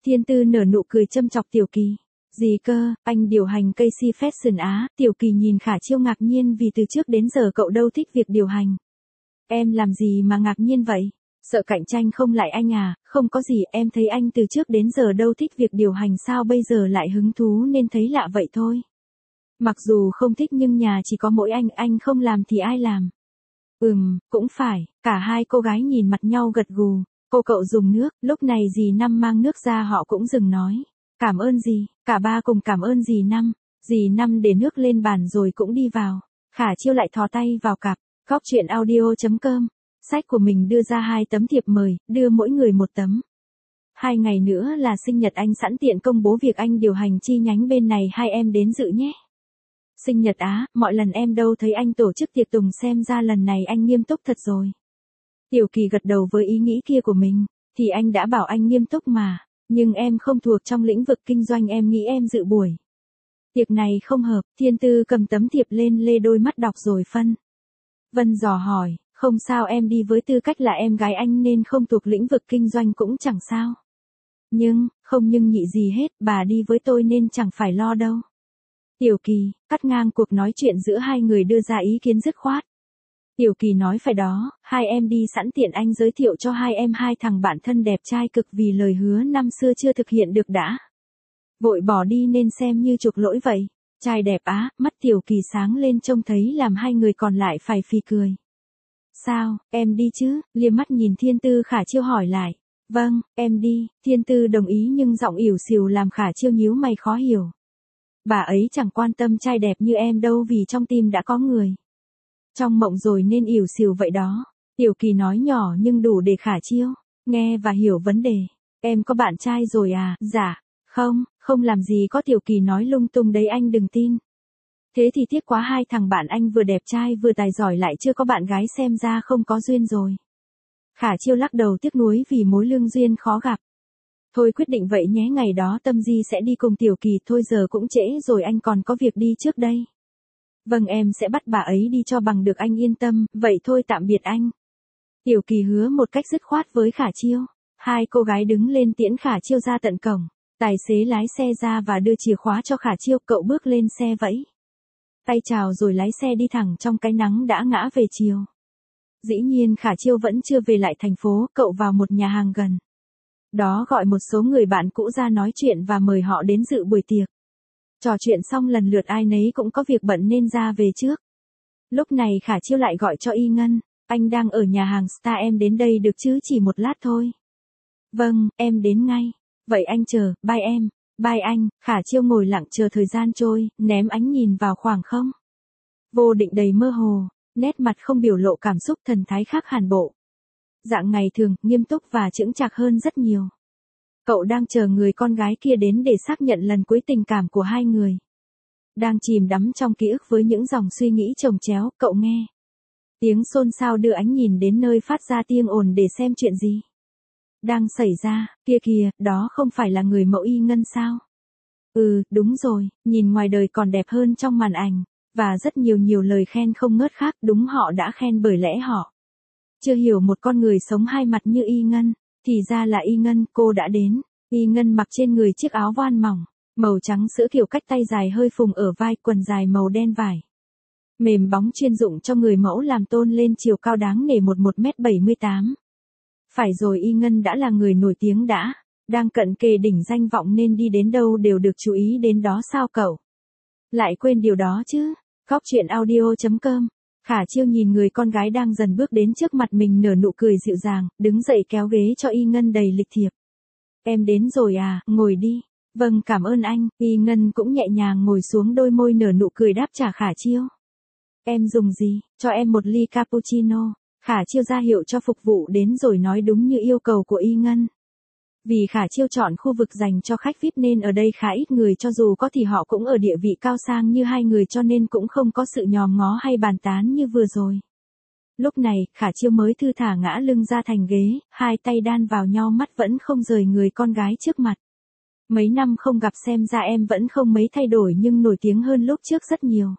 Thiên Tư nở nụ cười châm chọc Tiểu Kỳ. Gì cơ, anh điều hành Casey Fashion Á. Tiểu Kỳ nhìn Khả Chiêu ngạc nhiên vì từ trước đến giờ cậu đâu thích việc điều hành. Em làm gì mà ngạc nhiên vậy? Sợ cạnh tranh không lại anh à? Không có gì, em thấy anh từ trước đến giờ đâu thích việc điều hành, sao bây giờ lại hứng thú nên thấy lạ vậy thôi. Mặc dù không thích nhưng nhà chỉ có mỗi anh không làm thì ai làm? Cũng phải. Cả hai cô gái nhìn mặt nhau gật gù. Cô cậu dùng nước, lúc này dì Năm mang nước ra họ cũng dừng nói. Cảm ơn dì, cả ba cùng cảm ơn dì Năm. Dì Năm để nước lên bàn rồi cũng đi vào. Khả Chiêu lại thò tay vào cặp. Góc truyện audio.com. Sách của mình đưa ra 2 tấm thiệp mời, đưa mỗi người 1 tấm. 2 ngày nữa là sinh nhật anh, sẵn tiện công bố việc anh điều hành chi nhánh bên này, hai em đến dự nhé. Sinh nhật á, mọi lần em đâu thấy anh tổ chức tiệc tùng, xem ra lần này anh nghiêm túc thật rồi. Tiểu Kỳ gật đầu với ý nghĩ kia của mình, thì anh đã bảo anh nghiêm túc mà, nhưng em không thuộc trong lĩnh vực kinh doanh, em nghĩ em dự buổi tiệc này không hợp. Thiên Tư cầm tấm thiệp lên lê đôi mắt đọc rồi phân vân dò hỏi, không sao, em đi với tư cách là em gái anh nên không thuộc lĩnh vực kinh doanh cũng chẳng sao. Không nhưng nhị gì hết, bà đi với tôi nên chẳng phải lo đâu. Tiểu Kỳ cắt ngang cuộc nói chuyện giữa hai người, đưa ra ý kiến dứt khoát. Tiểu Kỳ nói phải đó, hai em đi, sẵn tiện anh giới thiệu cho hai em 2 thằng bạn thân đẹp trai cực, vì lời hứa năm xưa chưa thực hiện được đã vội bỏ đi nên xem như chuộc lỗi vậy. Trai đẹp á, mắt Tiểu Kỳ sáng lên trông thấy làm hai người còn lại phải phì cười. Sao, em đi chứ? Liếc mắt nhìn Thiên Tư, Khả Chiêu hỏi lại. Vâng, em đi. Thiên Tư đồng ý nhưng giọng ỉu xìu làm Khả Chiêu nhíu mày khó hiểu. Bà ấy chẳng quan tâm trai đẹp như em đâu, vì trong tim đã có người trong mộng rồi nên ỉu xìu vậy đó. Tiểu Kỳ nói nhỏ nhưng đủ để Khả Chiêu nghe và hiểu vấn đề. Em có bạn trai rồi à? Dạ, không làm gì có. Tiểu Kỳ nói lung tung đấy, anh đừng tin. Thế thì tiếc quá, 2 thằng bạn anh vừa đẹp trai vừa tài giỏi lại chưa có bạn gái, xem ra không có duyên rồi. Khả Chiêu lắc đầu tiếc nuối vì mối lương duyên khó gặp. Thôi quyết định vậy nhé, ngày đó Tâm Di sẽ đi cùng Tiểu Kỳ, thôi giờ cũng trễ rồi, anh còn có việc đi trước đây. Vâng, em sẽ bắt bà ấy đi cho bằng được, anh yên tâm, vậy thôi tạm biệt anh. Tiểu Kỳ hứa một cách dứt khoát với Khả Chiêu. Hai cô gái đứng lên tiễn Khả Chiêu ra tận cổng. Tài xế lái xe ra và đưa chìa khóa cho Khả Chiêu, cậu bước lên xe vẫy tay chào rồi lái xe đi thẳng trong cái nắng đã ngã về chiều. Dĩ nhiên Khả Chiêu vẫn chưa về lại thành phố, cậu vào một nhà hàng gần đó gọi một số người bạn cũ ra nói chuyện và mời họ đến dự buổi tiệc. Trò chuyện xong lần lượt ai nấy cũng có việc bận nên ra về trước. Lúc này Khả Chiêu lại gọi cho Y Ngân. Anh đang ở nhà hàng Star, em đến đây được chứ, chỉ một lát thôi. Vâng, em đến ngay. Vậy anh chờ, bye em. Bye anh. Khả Chiêu ngồi lặng chờ thời gian trôi, ném ánh nhìn vào khoảng không vô định đầy mơ hồ, nét mặt không biểu lộ cảm xúc, thần thái khác hẳn bộ. Dạng ngày thường, nghiêm túc và chững chạc hơn rất nhiều. Cậu đang chờ người con gái kia đến để xác nhận lần cuối tình cảm của hai người. Đang chìm đắm trong ký ức với những dòng suy nghĩ chồng chéo, cậu nghe tiếng xôn xao đưa ánh nhìn đến nơi phát ra tiếng ồn để xem chuyện gì đang xảy ra. Kia kìa, đó không phải là người mẫu Y Ngân sao? Đúng rồi, nhìn ngoài đời còn đẹp hơn trong màn ảnh, và rất nhiều lời khen không ngớt khác, đúng họ đã khen bởi lẽ họ chưa hiểu một con người sống hai mặt như Y Ngân. Thì ra là Y Ngân, cô đã đến. Y Ngân mặc trên người chiếc áo voan mỏng màu trắng sữa kiểu cách tay dài hơi phùng ở vai, quần dài màu đen vải mềm bóng chuyên dụng cho người mẫu, làm tôn lên chiều cao đáng nể 1m78. Phải rồi, Y Ngân đã là người nổi tiếng, đang cận kề đỉnh danh vọng nên đi đến đâu đều được chú ý đến đó, sao cậu lại quên điều đó chứ? Góc truyện audio.com. Khả Chiêu nhìn người con gái đang dần bước đến trước mặt mình, nở nụ cười dịu dàng, đứng dậy kéo ghế cho Y Ngân đầy lịch thiệp. Em đến rồi à, ngồi đi. Vâng, cảm ơn anh. Y Ngân cũng nhẹ nhàng ngồi xuống, đôi môi nở nụ cười đáp trả Khả Chiêu. Em dùng gì? Cho em một ly cappuccino. Khả Chiêu ra hiệu cho phục vụ đến rồi nói đúng như yêu cầu của Y Ngân. Vì Khả Chiêu chọn khu vực dành cho khách VIP nên ở đây khá ít người, cho dù có thì họ cũng ở địa vị cao sang như hai người, cho nên cũng không có sự nhòm ngó hay bàn tán như vừa rồi. Lúc này, Khả Chiêu mới thư thả ngã lưng ra thành ghế, hai tay đan vào nhau, mắt vẫn không rời người con gái trước mặt. Mấy năm không gặp xem ra em vẫn không mấy thay đổi, nhưng nổi tiếng hơn lúc trước rất nhiều.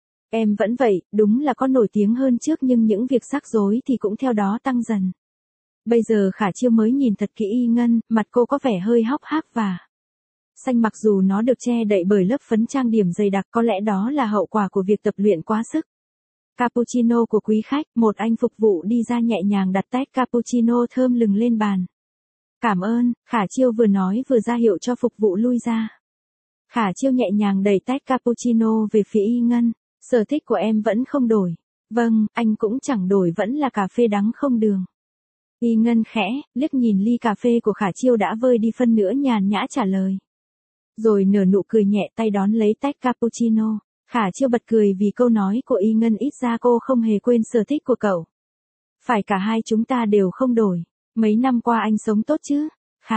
Em vẫn vậy, đúng là có nổi tiếng hơn trước nhưng những việc rắc rối thì cũng theo đó tăng dần. Bây giờ Khả Chiêu mới nhìn thật kỹ Y Ngân, mặt cô có vẻ hơi hốc hác và xanh, mặc dù nó được che đậy bởi lớp phấn trang điểm dày đặc, có lẽ đó là hậu quả của việc tập luyện quá sức. Cappuccino của quý khách, một anh phục vụ đi ra nhẹ nhàng đặt tách cappuccino thơm lừng lên bàn. Cảm ơn, Khả Chiêu vừa nói vừa ra hiệu cho phục vụ lui ra. Khả Chiêu nhẹ nhàng đẩy tách cappuccino về phía Y Ngân. Sở thích của em vẫn không đổi. Vâng, anh cũng chẳng đổi, vẫn là cà phê đắng không đường. Y Ngân khẽ, liếc nhìn ly cà phê của Khả Chiêu đã vơi đi phân nửa, nhàn nhã trả lời. Rồi nở nụ cười nhẹ, tay đón lấy tách cappuccino. Khả Chiêu bật cười vì câu nói của Y Ngân, ít ra cô không hề quên sở thích của cậu. Phải, cả hai chúng ta đều không đổi. Mấy năm qua anh sống tốt chứ?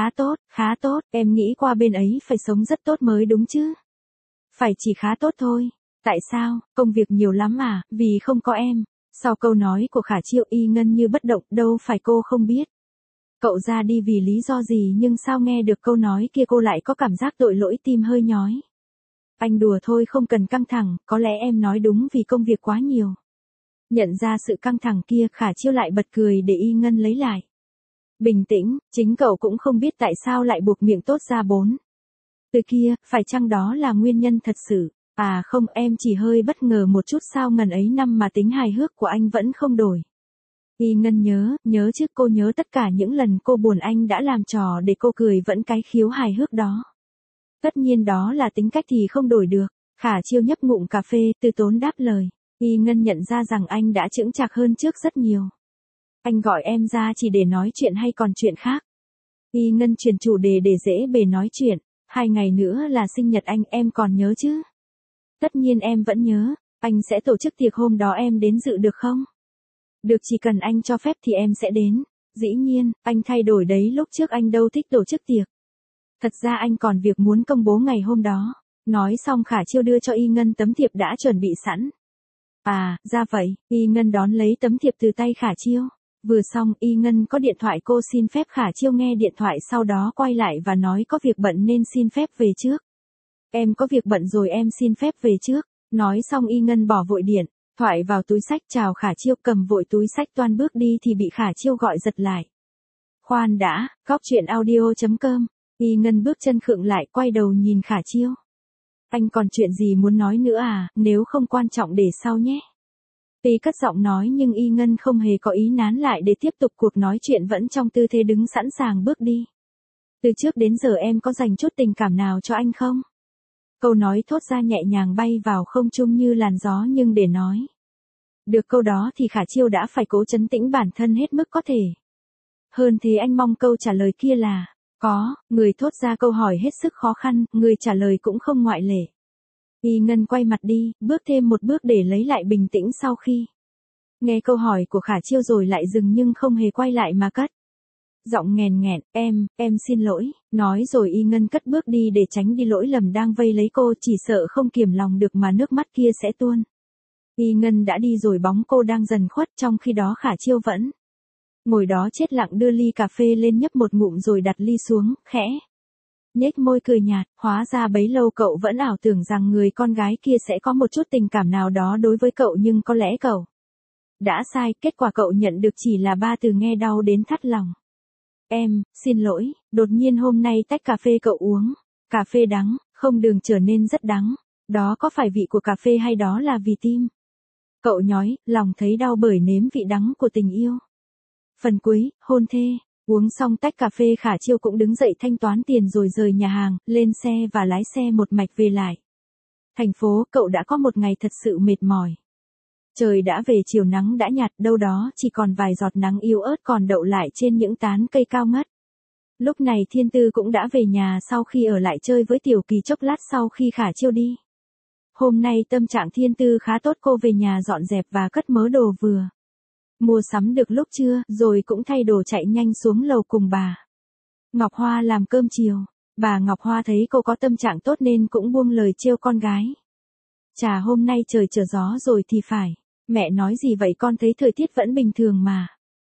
Khá tốt, em nghĩ qua bên ấy phải sống rất tốt mới đúng chứ? Phải, chỉ khá tốt thôi. Tại sao? Công việc nhiều lắm à, vì không có em. Sau câu nói của Khả Chiêu, Y Ngân như bất động, đâu phải cô không biết. Cậu ra đi vì lý do gì, nhưng sao nghe được câu nói kia cô lại có cảm giác tội lỗi, tim hơi nhói. Anh đùa thôi, không cần căng thẳng, có lẽ em nói đúng vì công việc quá nhiều. Nhận ra sự căng thẳng kia, Khả Chiêu lại bật cười để Y Ngân lấy lại. Bình tĩnh, chính cậu cũng không biết tại sao lại buộc miệng tốt ra bốn. Từ kia, phải chăng đó là nguyên nhân thật sự? À không, em chỉ hơi bất ngờ một chút, sao ngần ấy năm mà tính hài hước của anh vẫn không đổi. Y Ngân nhớ chứ, cô nhớ tất cả những lần cô buồn anh đã làm trò để cô cười, vẫn cái khiếu hài hước đó. Tất nhiên đó là tính cách thì không đổi được. Khả Chiêu nhấp ngụm cà phê, từ tốn đáp lời. Y Ngân nhận ra rằng anh đã chững chạc hơn trước rất nhiều. Anh gọi em ra chỉ để nói chuyện hay còn chuyện khác? Y Ngân chuyển chủ đề để dễ bề nói chuyện. 2 ngày nữa là sinh nhật anh, em còn nhớ chứ? Tất nhiên em vẫn nhớ. Anh sẽ tổ chức tiệc, hôm đó em đến dự được không? Được, chỉ cần anh cho phép thì em sẽ đến. Dĩ nhiên, anh thay đổi đấy, lúc trước anh đâu thích tổ chức tiệc. Thật ra anh còn việc muốn công bố ngày hôm đó. Nói xong Khả Chiêu đưa cho Y Ngân tấm thiệp đã chuẩn bị sẵn. À, ra vậy, Y Ngân đón lấy tấm thiệp từ tay Khả Chiêu. Vừa xong, Y Ngân có điện thoại, cô xin phép Khả Chiêu nghe điện thoại, sau đó quay lại và nói có việc bận nên xin phép về trước. Em có việc bận rồi, em xin phép về trước. Nói xong Y Ngân bỏ vội điện thoại vào túi xách, chào Khả Chiêu, cầm vội túi xách toan bước đi thì bị Khả Chiêu gọi giật lại. Khoan đã, cóc truyện audio.com. Y Ngân bước chân khựng lại, quay đầu nhìn Khả Chiêu. Anh còn chuyện gì muốn nói nữa à, nếu không quan trọng để sau nhé. Tuy cất giọng nói nhưng Y Ngân không hề có ý nán lại để tiếp tục cuộc nói chuyện, vẫn trong tư thế đứng sẵn sàng bước đi. Từ trước đến giờ em có dành chút tình cảm nào cho anh không? Câu nói thốt ra nhẹ nhàng bay vào không trung như làn gió, nhưng để nói được câu đó thì Khả Chiêu đã phải cố trấn tĩnh bản thân hết mức có thể. Hơn thế, anh mong câu trả lời kia là có. Người thốt ra câu hỏi hết sức khó khăn, người trả lời cũng không ngoại lệ. Y Ngân quay mặt đi, bước thêm một bước để lấy lại bình tĩnh sau khi nghe câu hỏi của Khả Chiêu, rồi lại dừng nhưng không hề quay lại mà cất giọng nghèn nghẹn, em xin lỗi. Nói rồi Y Ngân cất bước đi để tránh đi lỗi lầm đang vây lấy cô, chỉ sợ không kiềm lòng được mà nước mắt kia sẽ tuôn. Y Ngân đã đi rồi, bóng cô đang dần khuất, trong khi đó Khả Chiêu vẫn ngồi đó chết lặng, đưa ly cà phê lên nhấp một ngụm rồi đặt ly xuống, khẽ nhếch môi cười nhạt. Hóa ra bấy lâu cậu vẫn ảo tưởng rằng người con gái kia sẽ có một chút tình cảm nào đó đối với cậu, nhưng có lẽ cậu đã sai, kết quả cậu nhận được chỉ là 3 từ nghe đau đến thắt lòng. Em, xin lỗi. Đột nhiên hôm nay tách cà phê cậu uống cà phê đắng, không đường, trở nên rất đắng. Đó có phải vị của cà phê hay đó là vì tim cậu nhói, lòng thấy đau bởi nếm vị đắng của tình yêu? Phần cuối, hôn thê. Uống xong tách cà phê, Khả Chiêu cũng đứng dậy thanh toán tiền rồi rời nhà hàng, lên xe và lái xe một mạch về lại thành phố. Cậu đã có một ngày thật sự mệt mỏi. Trời đã về chiều, nắng đã nhạt, đâu đó chỉ còn vài giọt nắng yếu ớt còn đậu lại trên những tán cây cao ngất. Lúc này Thiên Tư cũng đã về nhà sau khi ở lại chơi với Tiểu Kỳ chốc lát sau khi Khả Chiêu đi. Hôm nay tâm trạng Thiên Tư khá tốt, cô về nhà dọn dẹp và cất mớ đồ vừa mua sắm được lúc trưa, rồi cũng thay đồ chạy nhanh xuống lầu cùng bà Ngọc Hoa làm cơm chiều. Bà Ngọc Hoa thấy cô có tâm trạng tốt nên cũng buông lời trêu con gái. Chà, hôm nay trời trở gió rồi thì phải. Mẹ nói gì vậy, con thấy thời tiết vẫn bình thường mà.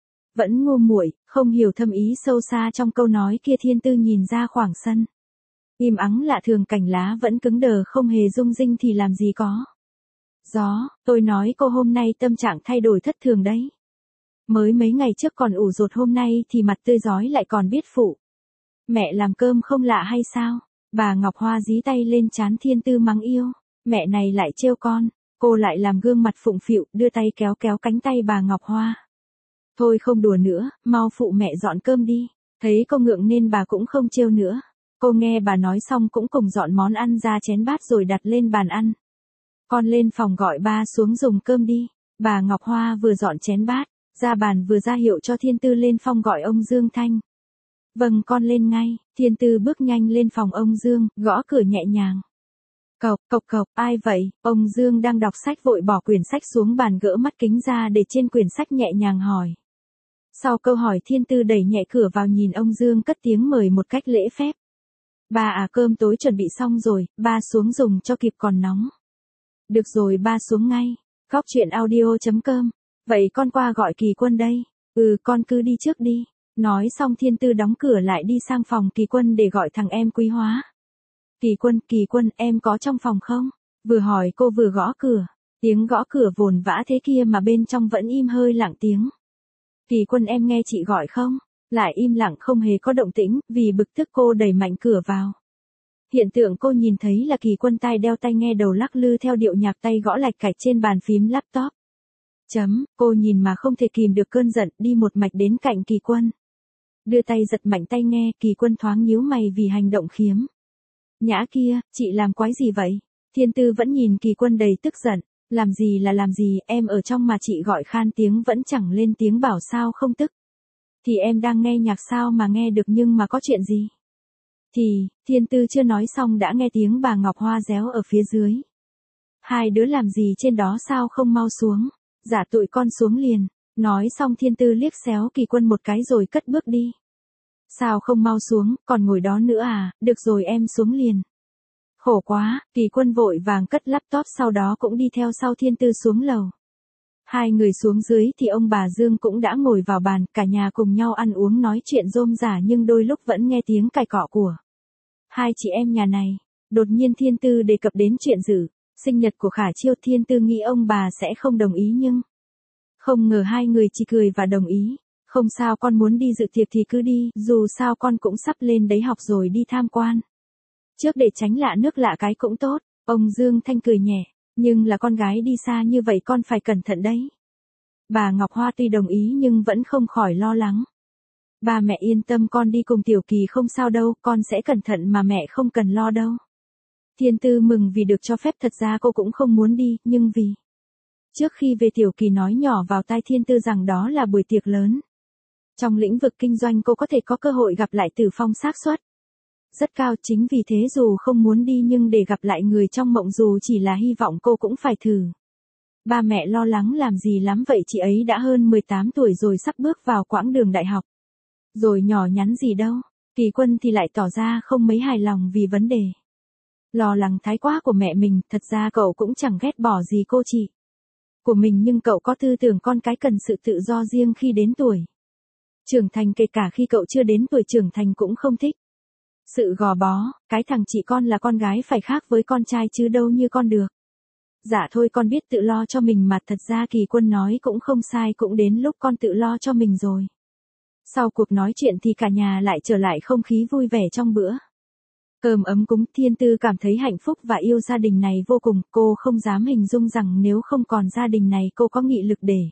Vẫn ngu muội, không hiểu thâm ý sâu xa trong câu nói kia. Thiên Tư nhìn ra khoảng sân im ắng lạ thường, cành lá vẫn cứng đờ không hề rung rinh thì làm gì có gió. Tôi nói cô hôm nay tâm trạng thay đổi thất thường đấy. Mới mấy ngày trước còn ủ rột hôm nay thì mặt tươi rói lại còn biết phụ. Mẹ làm cơm không lạ hay sao? Bà Ngọc Hoa dí tay lên trán Thiên Tư mắng yêu. Mẹ này lại trêu con. Cô lại làm gương mặt phụng phịu, đưa tay kéo kéo cánh tay bà Ngọc Hoa. Thôi không đùa nữa, mau phụ mẹ dọn cơm đi. Thấy cô ngượng nên bà cũng không trêu nữa. Cô nghe bà nói xong cũng cùng dọn món ăn ra chén bát rồi đặt lên bàn ăn. Con lên phòng gọi ba xuống dùng cơm đi. Bà Ngọc Hoa vừa dọn chén bát, ra bàn vừa ra hiệu cho Thiên Tư lên phòng gọi ông Dương Thanh. Vâng con lên ngay, Thiên Tư bước nhanh lên phòng ông Dương, gõ cửa nhẹ nhàng. Cộc cộc cộc, ai vậy? Ông Dương đang đọc sách vội bỏ quyển sách xuống bàn gỡ mắt kính ra để trên quyển sách nhẹ nhàng hỏi. Sau câu hỏi Thiên Tư đẩy nhẹ cửa vào nhìn ông Dương cất tiếng mời một cách lễ phép. Ba à cơm tối chuẩn bị xong rồi, ba xuống dùng cho kịp còn nóng. Được rồi ba xuống ngay. Góc chuyện audio.com. Vậy con qua gọi Kỳ Quân đây. Con cứ đi trước đi. Nói xong Thiên Tư đóng cửa lại đi sang phòng Kỳ Quân để gọi thằng em Quý Hóa. Kỳ Quân, em có trong phòng không? Vừa hỏi cô vừa gõ cửa. Tiếng gõ cửa vồn vã thế kia mà bên trong vẫn im hơi lặng tiếng. Kỳ Quân em nghe chị gọi không? Lại im lặng không hề có động tĩnh, vì bực tức cô đẩy mạnh cửa vào. Hiện tượng cô nhìn thấy là Kỳ Quân tai đeo tai nghe đầu lắc lư theo điệu nhạc tay gõ lạch cạch trên bàn phím laptop. Cô nhìn mà không thể kìm được cơn giận, đi một mạch đến cạnh Kỳ Quân. Đưa tay giật mạnh tay nghe, Kỳ Quân thoáng nhíu mày vì hành động khiếm. Nhã kia, chị làm quái gì vậy? Thiên Tư vẫn nhìn Kỳ Quân đầy tức giận. Làm gì là làm gì, em ở trong mà chị gọi khan tiếng vẫn chẳng lên tiếng bảo sao không tức. Thì em đang nghe nhạc sao mà nghe được nhưng mà có chuyện gì? Thì, Thiên Tư chưa nói xong đã nghe tiếng bà Ngọc Hoa réo ở phía dưới. Hai đứa làm gì trên đó sao không mau xuống? Dạ tụi con xuống liền. Nói xong Thiên Tư liếc xéo Kỳ Quân một cái rồi cất bước đi. Sao không mau xuống, còn ngồi đó nữa à, được rồi em xuống liền. Khổ quá, Kỳ Quân vội vàng cất laptop sau đó cũng đi theo sau Thiên Tư xuống lầu. Hai người xuống dưới thì ông bà Dương cũng đã ngồi vào bàn, cả nhà cùng nhau ăn uống nói chuyện rôm rả nhưng đôi lúc vẫn nghe tiếng cài cọ của hai chị em nhà này. Đột nhiên Thiên Tư đề cập đến chuyện dự sinh nhật của Khả Chiêu. Thiên Tư nghĩ ông bà sẽ không đồng ý nhưng không ngờ hai người chỉ cười và đồng ý. Không sao con muốn đi dự tiệc thì cứ đi, dù sao con cũng sắp lên đấy học rồi đi tham quan. Trước để tránh lạ nước lạ cái cũng tốt. Ông Dương Thanh cười nhẹ, nhưng là con gái đi xa như vậy con phải cẩn thận đấy. Bà Ngọc Hoa tuy đồng ý nhưng vẫn không khỏi lo lắng. Ba mẹ yên tâm con đi cùng Tiểu Kỳ không sao đâu, con sẽ cẩn thận mà mẹ không cần lo đâu. Thiên Tư mừng vì được cho phép, thật ra cô cũng không muốn đi, nhưng vì trước khi về Tiểu Kỳ nói nhỏ vào tai Thiên Tư rằng đó là buổi tiệc lớn. Trong lĩnh vực kinh doanh cô có thể có cơ hội gặp lại Tử Phong, xác suất rất cao, chính vì thế dù không muốn đi nhưng để gặp lại người trong mộng dù chỉ là hy vọng cô cũng phải thử. Ba mẹ lo lắng làm gì lắm vậy, chị ấy đã hơn 18 tuổi rồi, sắp bước vào quãng đường đại học. Rồi nhỏ nhắn gì đâu. Kỳ Quân thì lại tỏ ra không mấy hài lòng vì vấn đề lo lắng thái quá của mẹ mình. Thật ra cậu cũng chẳng ghét bỏ gì cô chị của mình, nhưng cậu có tư tưởng con cái cần sự tự do riêng khi đến tuổi trưởng thành, kể cả khi cậu chưa đến tuổi trưởng thành cũng không thích sự gò bó. Cái thằng chị con là con gái phải khác với con trai chứ đâu như con được. Dạ thôi con biết tự lo cho mình mà. Thật ra Kỳ Quân nói cũng không sai, cũng đến lúc con tự lo cho mình rồi. Sau cuộc nói chuyện thì cả nhà lại trở lại không khí vui vẻ trong bữa cơm ấm cúng. Thiên Tư cảm thấy hạnh phúc và yêu gia đình này vô cùng. Cô không dám hình dung rằng nếu không còn gia đình này cô có nghị lực để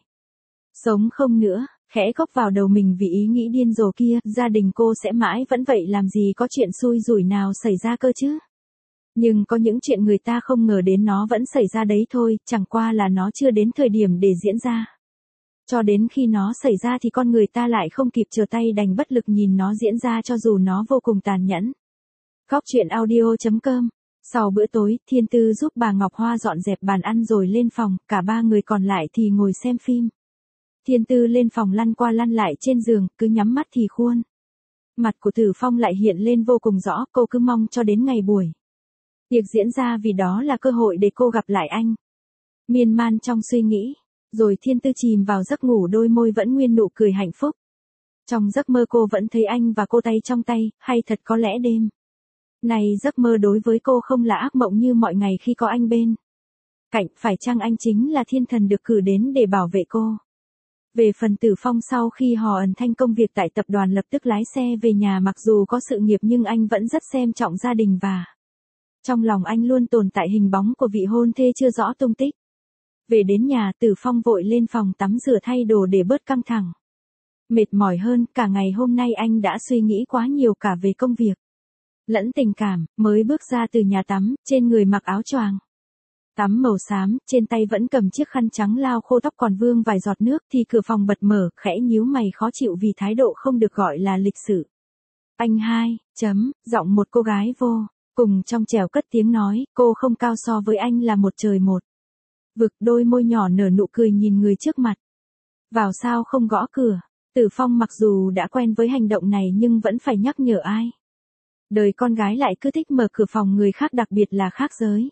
sống không nữa. Khẽ góp vào đầu mình vì ý nghĩ điên rồ kia, gia đình cô sẽ mãi vẫn vậy, làm gì có chuyện xui rủi nào xảy ra cơ chứ. Nhưng có những chuyện người ta không ngờ đến nó vẫn xảy ra đấy thôi, chẳng qua là nó chưa đến thời điểm để diễn ra. Cho đến khi nó xảy ra thì con người ta lại không kịp trở tay, đành bất lực nhìn nó diễn ra cho dù nó vô cùng tàn nhẫn. Góc chuyện audio.com. Sau bữa tối, Thiên Tư giúp bà Ngọc Hoa dọn dẹp bàn ăn rồi lên phòng, cả ba người còn lại thì ngồi xem phim. Thiên Tư lên phòng lăn qua lăn lại trên giường, cứ nhắm mắt thì khuôn mặt của Tử Phong lại hiện lên vô cùng rõ. Cô cứ mong cho đến ngày buổi tiệc diễn ra vì đó là cơ hội để cô gặp lại anh. Miên man trong suy nghĩ, rồi Thiên Tư chìm vào giấc ngủ, đôi môi vẫn nguyên nụ cười hạnh phúc. Trong giấc mơ cô vẫn thấy anh và cô tay trong tay, hay thật có lẽ đêm này giấc mơ đối với cô không là ác mộng như mọi ngày khi có anh bên cạnh. Phải chăng anh chính là thiên thần được cử đến để bảo vệ cô? Về phần Tử Phong sau khi hò ẩn thanh công việc tại tập đoàn lập tức lái xe về nhà, mặc dù có sự nghiệp nhưng anh vẫn rất xem trọng gia đình và trong lòng anh luôn tồn tại hình bóng của vị hôn thê chưa rõ tung tích. Về đến nhà, Tử Phong vội lên phòng tắm rửa thay đồ để bớt căng thẳng. Mệt mỏi hơn, cả ngày hôm nay anh đã suy nghĩ quá nhiều cả về công việc lẫn tình cảm, mới bước ra từ nhà tắm, trên người mặc áo choàng tắm màu xám, trên tay vẫn cầm chiếc khăn trắng lau khô tóc còn vương vài giọt nước thì cửa phòng bật mở, khẽ nhíu mày khó chịu vì thái độ không được gọi là lịch sự. Anh hai, giọng một cô gái vô cùng trong trẻo cất tiếng nói, cô không cao so với anh là một trời một vực, đôi môi nhỏ nở nụ cười nhìn người trước mặt. Vào sao không gõ cửa? Tử Phong mặc dù đã quen với hành động này nhưng vẫn phải nhắc nhở ai. Đời con gái lại cứ thích mở cửa phòng người khác, đặc biệt là khác giới.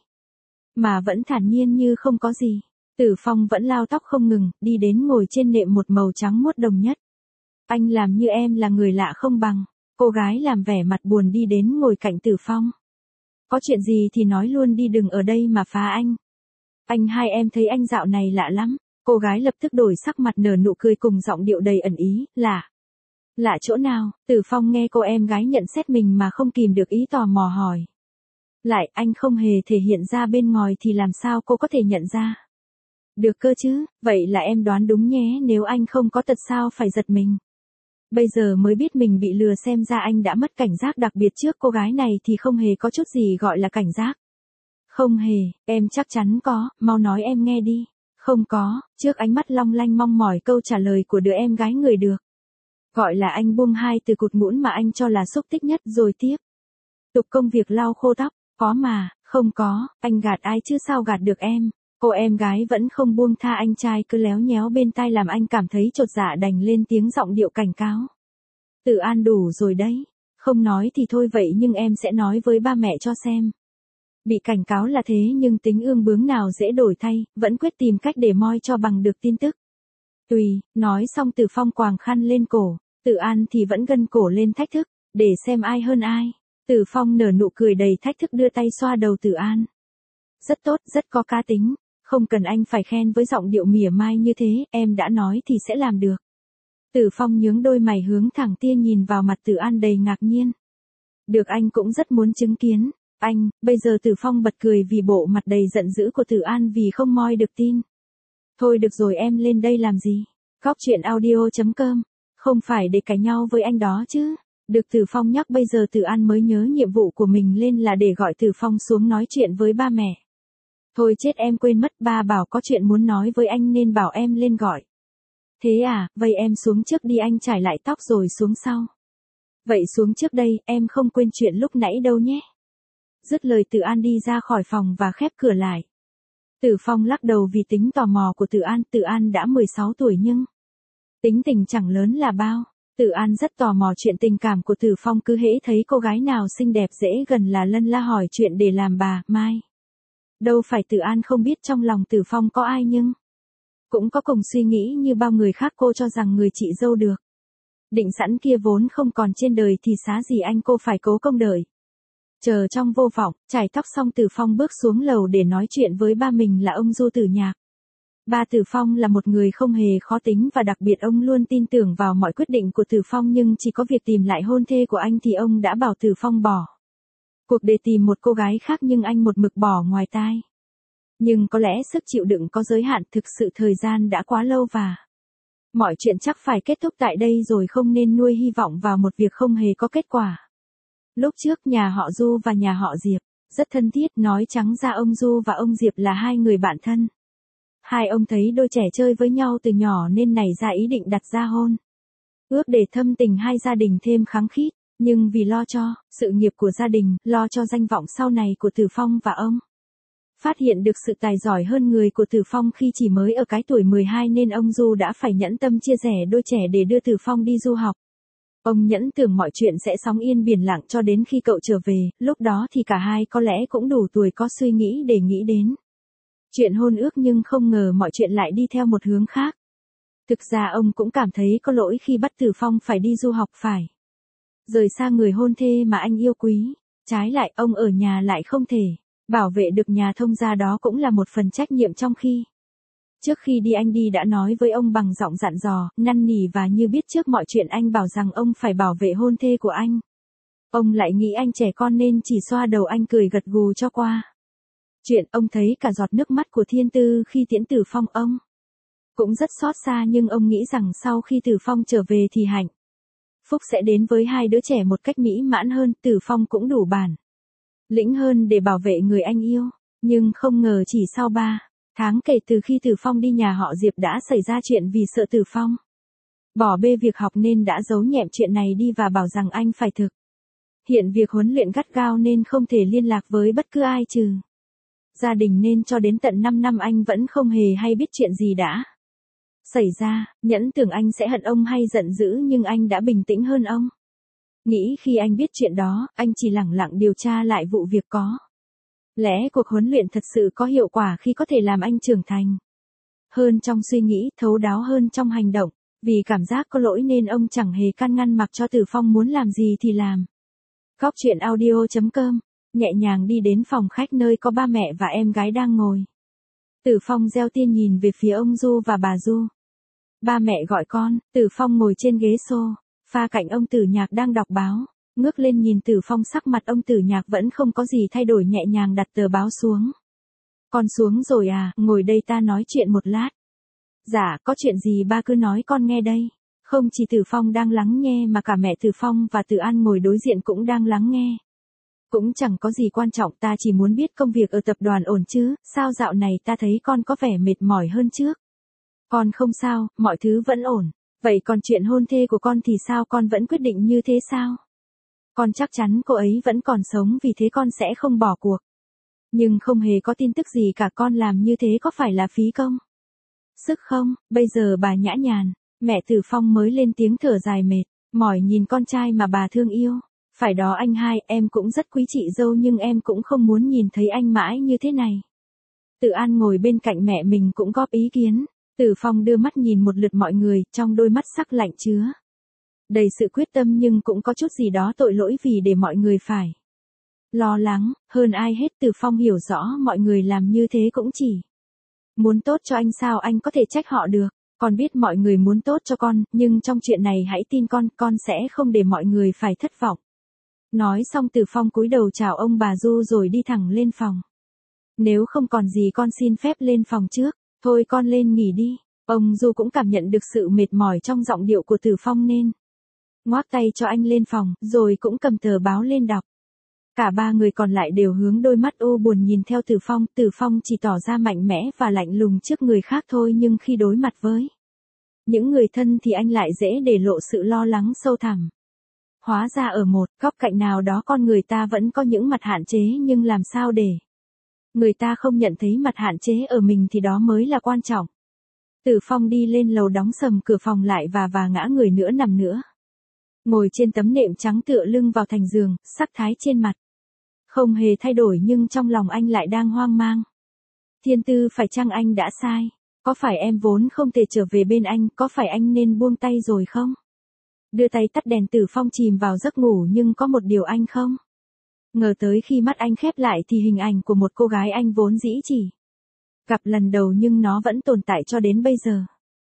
Mà vẫn thản nhiên như không có gì. Tử Phong vẫn lau tóc không ngừng, đi đến ngồi trên nệm một màu trắng muốt đồng nhất. Anh làm như em là người lạ không bằng. Cô gái làm vẻ mặt buồn đi đến ngồi cạnh Tử Phong. Có chuyện gì thì nói luôn đi, đừng ở đây mà phá anh. Anh hai, em thấy anh dạo này lạ lắm. Cô gái lập tức đổi sắc mặt nở nụ cười cùng giọng điệu đầy ẩn ý, lạ. Lạ chỗ nào? Tử Phong nghe cô em gái nhận xét mình mà không kìm được ý tò mò hỏi. Lại, anh không hề thể hiện ra bên ngoài thì làm sao cô có thể nhận ra? Được cơ chứ, vậy là em đoán đúng nhé, nếu anh không có tật sao phải giật mình. Bây giờ mới biết mình bị lừa, xem ra anh đã mất cảnh giác, đặc biệt trước cô gái này thì không hề có chút gì gọi là cảnh giác. Không hề, em chắc chắn có, mau nói em nghe đi. Không có, trước ánh mắt long lanh mong mỏi câu trả lời của đứa em gái người được. Gọi là anh buông hai từ cụt ngũn mà anh cho là xúc tích nhất rồi tiếp tục công việc lau khô tóc. Có mà, không có, anh gạt ai chứ sao gạt được em. Cô em gái vẫn không buông tha, anh trai cứ léo nhéo bên tai làm anh cảm thấy chột dạ, đành lên tiếng giọng điệu cảnh cáo. Tử An, đủ rồi đấy. Không nói thì thôi vậy nhưng em sẽ nói với ba mẹ cho xem. Bị cảnh cáo là thế nhưng tính ương bướng nào dễ đổi thay, vẫn quyết tìm cách để moi cho bằng được tin tức. Tùy, nói xong Tử Phong quàng khăn lên cổ, Tử An thì vẫn gân cổ lên thách thức, để xem ai hơn ai. Tử Phong nở nụ cười đầy thách thức đưa tay xoa đầu Tử An. Rất tốt, rất có cá tính, không cần anh phải khen với giọng điệu mỉa mai như thế, em đã nói thì sẽ làm được. Tử Phong nhướng đôi mày hướng thẳng tia nhìn vào mặt Tử An đầy ngạc nhiên. Được, anh cũng rất muốn chứng kiến. Anh, bây giờ Tử Phong bật cười vì bộ mặt đầy giận dữ của Tử An vì không moi được tin. Thôi được rồi, em lên đây làm gì? Góc truyện audio.com, không phải để cãi nhau với anh đó chứ. Được Tử Phong nhắc, bây giờ Tử An mới nhớ nhiệm vụ của mình lên là để gọi Tử Phong xuống nói chuyện với ba mẹ. Thôi chết, em quên mất, ba bảo có chuyện muốn nói với anh nên bảo em lên gọi. Thế à, vậy em xuống trước đi, anh chải lại tóc rồi xuống sau. Vậy xuống trước đây, em không quên chuyện lúc nãy đâu nhé. Dứt lời Tử An đi ra khỏi phòng và khép cửa lại. Tử Phong lắc đầu vì tính tò mò của Tử An đã 16 tuổi nhưng tính tình chẳng lớn là bao. Tử An rất tò mò chuyện tình cảm của Tử Phong, cứ hễ thấy cô gái nào xinh đẹp dễ gần là lân la hỏi chuyện để làm bà Mai. Đâu phải Tử An không biết trong lòng Tử Phong có ai nhưng cũng có cùng suy nghĩ như bao người khác, cô cho rằng người chị dâu được định sẵn kia vốn không còn trên đời thì xá gì anh cô phải cố công đợi. Chờ trong vô vọng, chải tóc xong Tử Phong bước xuống lầu để nói chuyện với ba mình là ông Du Tử Nhạc. Ba Tử Phong là một người không hề khó tính và đặc biệt ông luôn tin tưởng vào mọi quyết định của Tử Phong, nhưng chỉ có việc tìm lại hôn thê của anh thì ông đã bảo Tử Phong bỏ cuộc để tìm một cô gái khác, nhưng anh một mực bỏ ngoài tai. Nhưng có lẽ sức chịu đựng có giới hạn, thực sự thời gian đã quá lâu và mọi chuyện chắc phải kết thúc tại đây rồi, không nên nuôi hy vọng vào một việc không hề có kết quả. Lúc trước nhà họ Du và nhà họ Diệp rất thân thiết, nói trắng ra ông Du và ông Diệp là hai người bạn thân. Hai ông thấy đôi trẻ chơi với nhau từ nhỏ nên nảy ra ý định đặt ra hôn ước để thâm tình hai gia đình thêm khăng khít, nhưng vì lo cho sự nghiệp của gia đình, lo cho danh vọng sau này của Tử Phong và ông phát hiện được sự tài giỏi hơn người của Tử Phong khi chỉ mới ở cái tuổi 12 nên ông Du đã phải nhẫn tâm chia rẽ đôi trẻ để đưa Tử Phong đi du học. Ông nhẫn tưởng mọi chuyện sẽ sóng yên biển lặng cho đến khi cậu trở về, lúc đó thì cả hai có lẽ cũng đủ tuổi có suy nghĩ để nghĩ đến chuyện hôn ước, nhưng không ngờ mọi chuyện lại đi theo một hướng khác. Thực ra ông cũng cảm thấy có lỗi khi bắt Tử Phong phải đi du học, phải rời xa người hôn thê mà anh yêu quý. Trái lại, ông ở nhà lại không thể bảo vệ được nhà thông gia, đó cũng là một phần trách nhiệm, trong khi Trước khi đi anh đi đã nói với ông bằng giọng dặn dò, năn nỉ và như biết trước mọi chuyện anh bảo rằng ông phải bảo vệ hôn thê của anh. Ông lại nghĩ anh trẻ con nên chỉ xoa đầu anh cười gật gù cho qua. Chuyện ông thấy cả giọt nước mắt của Thiên Tư khi tiễn Tử Phong ông cũng rất xót xa, nhưng ông nghĩ rằng sau khi Tử Phong trở về thì hạnh phúc sẽ đến với hai đứa trẻ một cách mỹ mãn hơn, Tử Phong cũng đủ bản lĩnh hơn để bảo vệ người anh yêu. Nhưng không ngờ chỉ sau 3 tháng kể từ khi Tử Phong đi nhà họ Diệp đã xảy ra chuyện vì sợ Tử Phong bỏ bê việc học nên đã giấu nhẹm chuyện này đi và bảo rằng anh phải thực hiện việc huấn luyện gắt gao nên không thể liên lạc với bất cứ ai trừ gia đình, nên cho đến tận 5 năm anh vẫn không hề hay biết chuyện gì đã xảy ra. Nhẫn tưởng anh sẽ hận ông hay giận dữ nhưng anh đã bình tĩnh hơn ông. Nghĩ khi anh biết chuyện đó, anh chỉ lẳng lặng điều tra lại vụ việc có lẽ cuộc huấn luyện thật sự có hiệu quả khi có thể làm anh trưởng thành hơn trong suy nghĩ, thấu đáo hơn trong hành động. Vì cảm giác có lỗi nên ông chẳng hề can ngăn mặc cho Tử Phong muốn làm gì thì làm. Góc truyện audio.com nhẹ nhàng đi đến phòng khách nơi có ba mẹ và em gái đang ngồi. Tử Phong reo tia nhìn về phía ông Du và bà Du. Ba mẹ gọi con. Tử Phong ngồi trên ghế sofa cạnh ông Tử Nhạc đang đọc báo. Ngước lên nhìn Tử Phong, sắc mặt ông Tử Nhạc vẫn không có gì thay đổi, nhẹ nhàng đặt tờ báo xuống. Con xuống rồi à, ngồi đây ta nói chuyện một lát. Dạ, có chuyện gì ba cứ nói con nghe đây. Không chỉ Tử Phong đang lắng nghe mà cả mẹ Tử Phong và Tử An ngồi đối diện cũng đang lắng nghe. Cũng chẳng có gì quan trọng, ta chỉ muốn biết công việc ở tập đoàn ổn chứ, sao dạo này ta thấy con có vẻ mệt mỏi hơn trước. Con không sao, mọi thứ vẫn ổn. Vậy còn chuyện hôn thê của con thì sao, con vẫn quyết định như thế sao? Con chắc chắn cô ấy vẫn còn sống, vì thế con sẽ không bỏ cuộc. Nhưng không hề có tin tức gì cả, con làm như thế có phải là phí công sức không? Bây giờ bà Nhã Nhàn, mẹ Tử Phong mới lên tiếng thở dài mệt, mỏi nhìn con trai mà bà thương yêu. Phải đó anh hai, em cũng rất quý chị dâu nhưng em cũng không muốn nhìn thấy anh mãi như thế này. Tử An ngồi bên cạnh mẹ mình cũng góp ý kiến. Tử Phong đưa mắt nhìn một lượt mọi người, trong đôi mắt sắc lạnh chứa đầy sự quyết tâm nhưng cũng có chút gì đó tội lỗi vì để mọi người phải lo lắng. Hơn ai hết Tử Phong hiểu rõ mọi người làm như thế cũng chỉ muốn tốt cho anh, sao anh có thể trách họ được. Con biết mọi người muốn tốt cho con, nhưng trong chuyện này hãy tin con sẽ không để mọi người phải thất vọng. Nói xong Tử Phong cúi đầu chào ông bà Du rồi đi thẳng lên phòng. Nếu không còn gì con xin phép lên phòng trước. Thôi con lên nghỉ đi. Ông Du cũng cảm nhận được sự mệt mỏi trong giọng điệu của Tử Phong nên ngoắc tay cho anh lên phòng, rồi cũng cầm tờ báo lên đọc. Cả ba người còn lại đều hướng đôi mắt u buồn nhìn theo Tử Phong. Tử Phong chỉ tỏ ra mạnh mẽ và lạnh lùng trước người khác thôi, nhưng khi đối mặt với những người thân thì anh lại dễ để lộ sự lo lắng sâu thẳm. Hóa ra ở một góc cạnh nào đó con người ta vẫn có những mặt hạn chế, nhưng làm sao để người ta không nhận thấy mặt hạn chế ở mình thì đó mới là quan trọng. Tử Phong đi lên lầu đóng sầm cửa phòng lại và ngã người nữa nằm nữa. Ngồi trên tấm nệm trắng tựa lưng vào thành giường, sắc thái trên mặt không hề thay đổi nhưng trong lòng anh lại đang hoang mang. Thiên Tư, phải chăng anh đã sai? Có phải em vốn không thể trở về bên anh, có phải anh nên buông tay rồi không? Đưa tay tắt đèn, Tử Phong chìm vào giấc ngủ, nhưng có một điều anh không ngờ tới khi mắt anh khép lại thì hình ảnh của một cô gái anh vốn dĩ chỉ gặp lần đầu nhưng nó vẫn tồn tại cho đến bây giờ.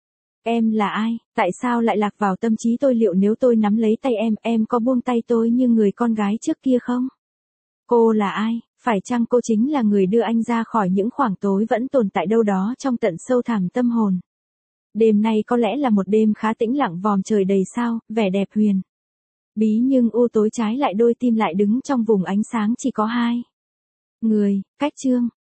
Em là ai? Tại sao lại lạc vào tâm trí tôi? Liệu nếu tôi nắm lấy tay em có buông tay tôi như người con gái trước kia không? Cô là ai? Phải chăng cô chính là người đưa anh ra khỏi những khoảng tối vẫn tồn tại đâu đó trong tận sâu thẳm tâm hồn? Đêm nay có lẽ là một đêm khá tĩnh lặng, vòm trời đầy sao, vẻ đẹp huyền bí nhưng u tối, trái lại đôi tim lại đứng trong vùng ánh sáng chỉ có hai người. Cách chương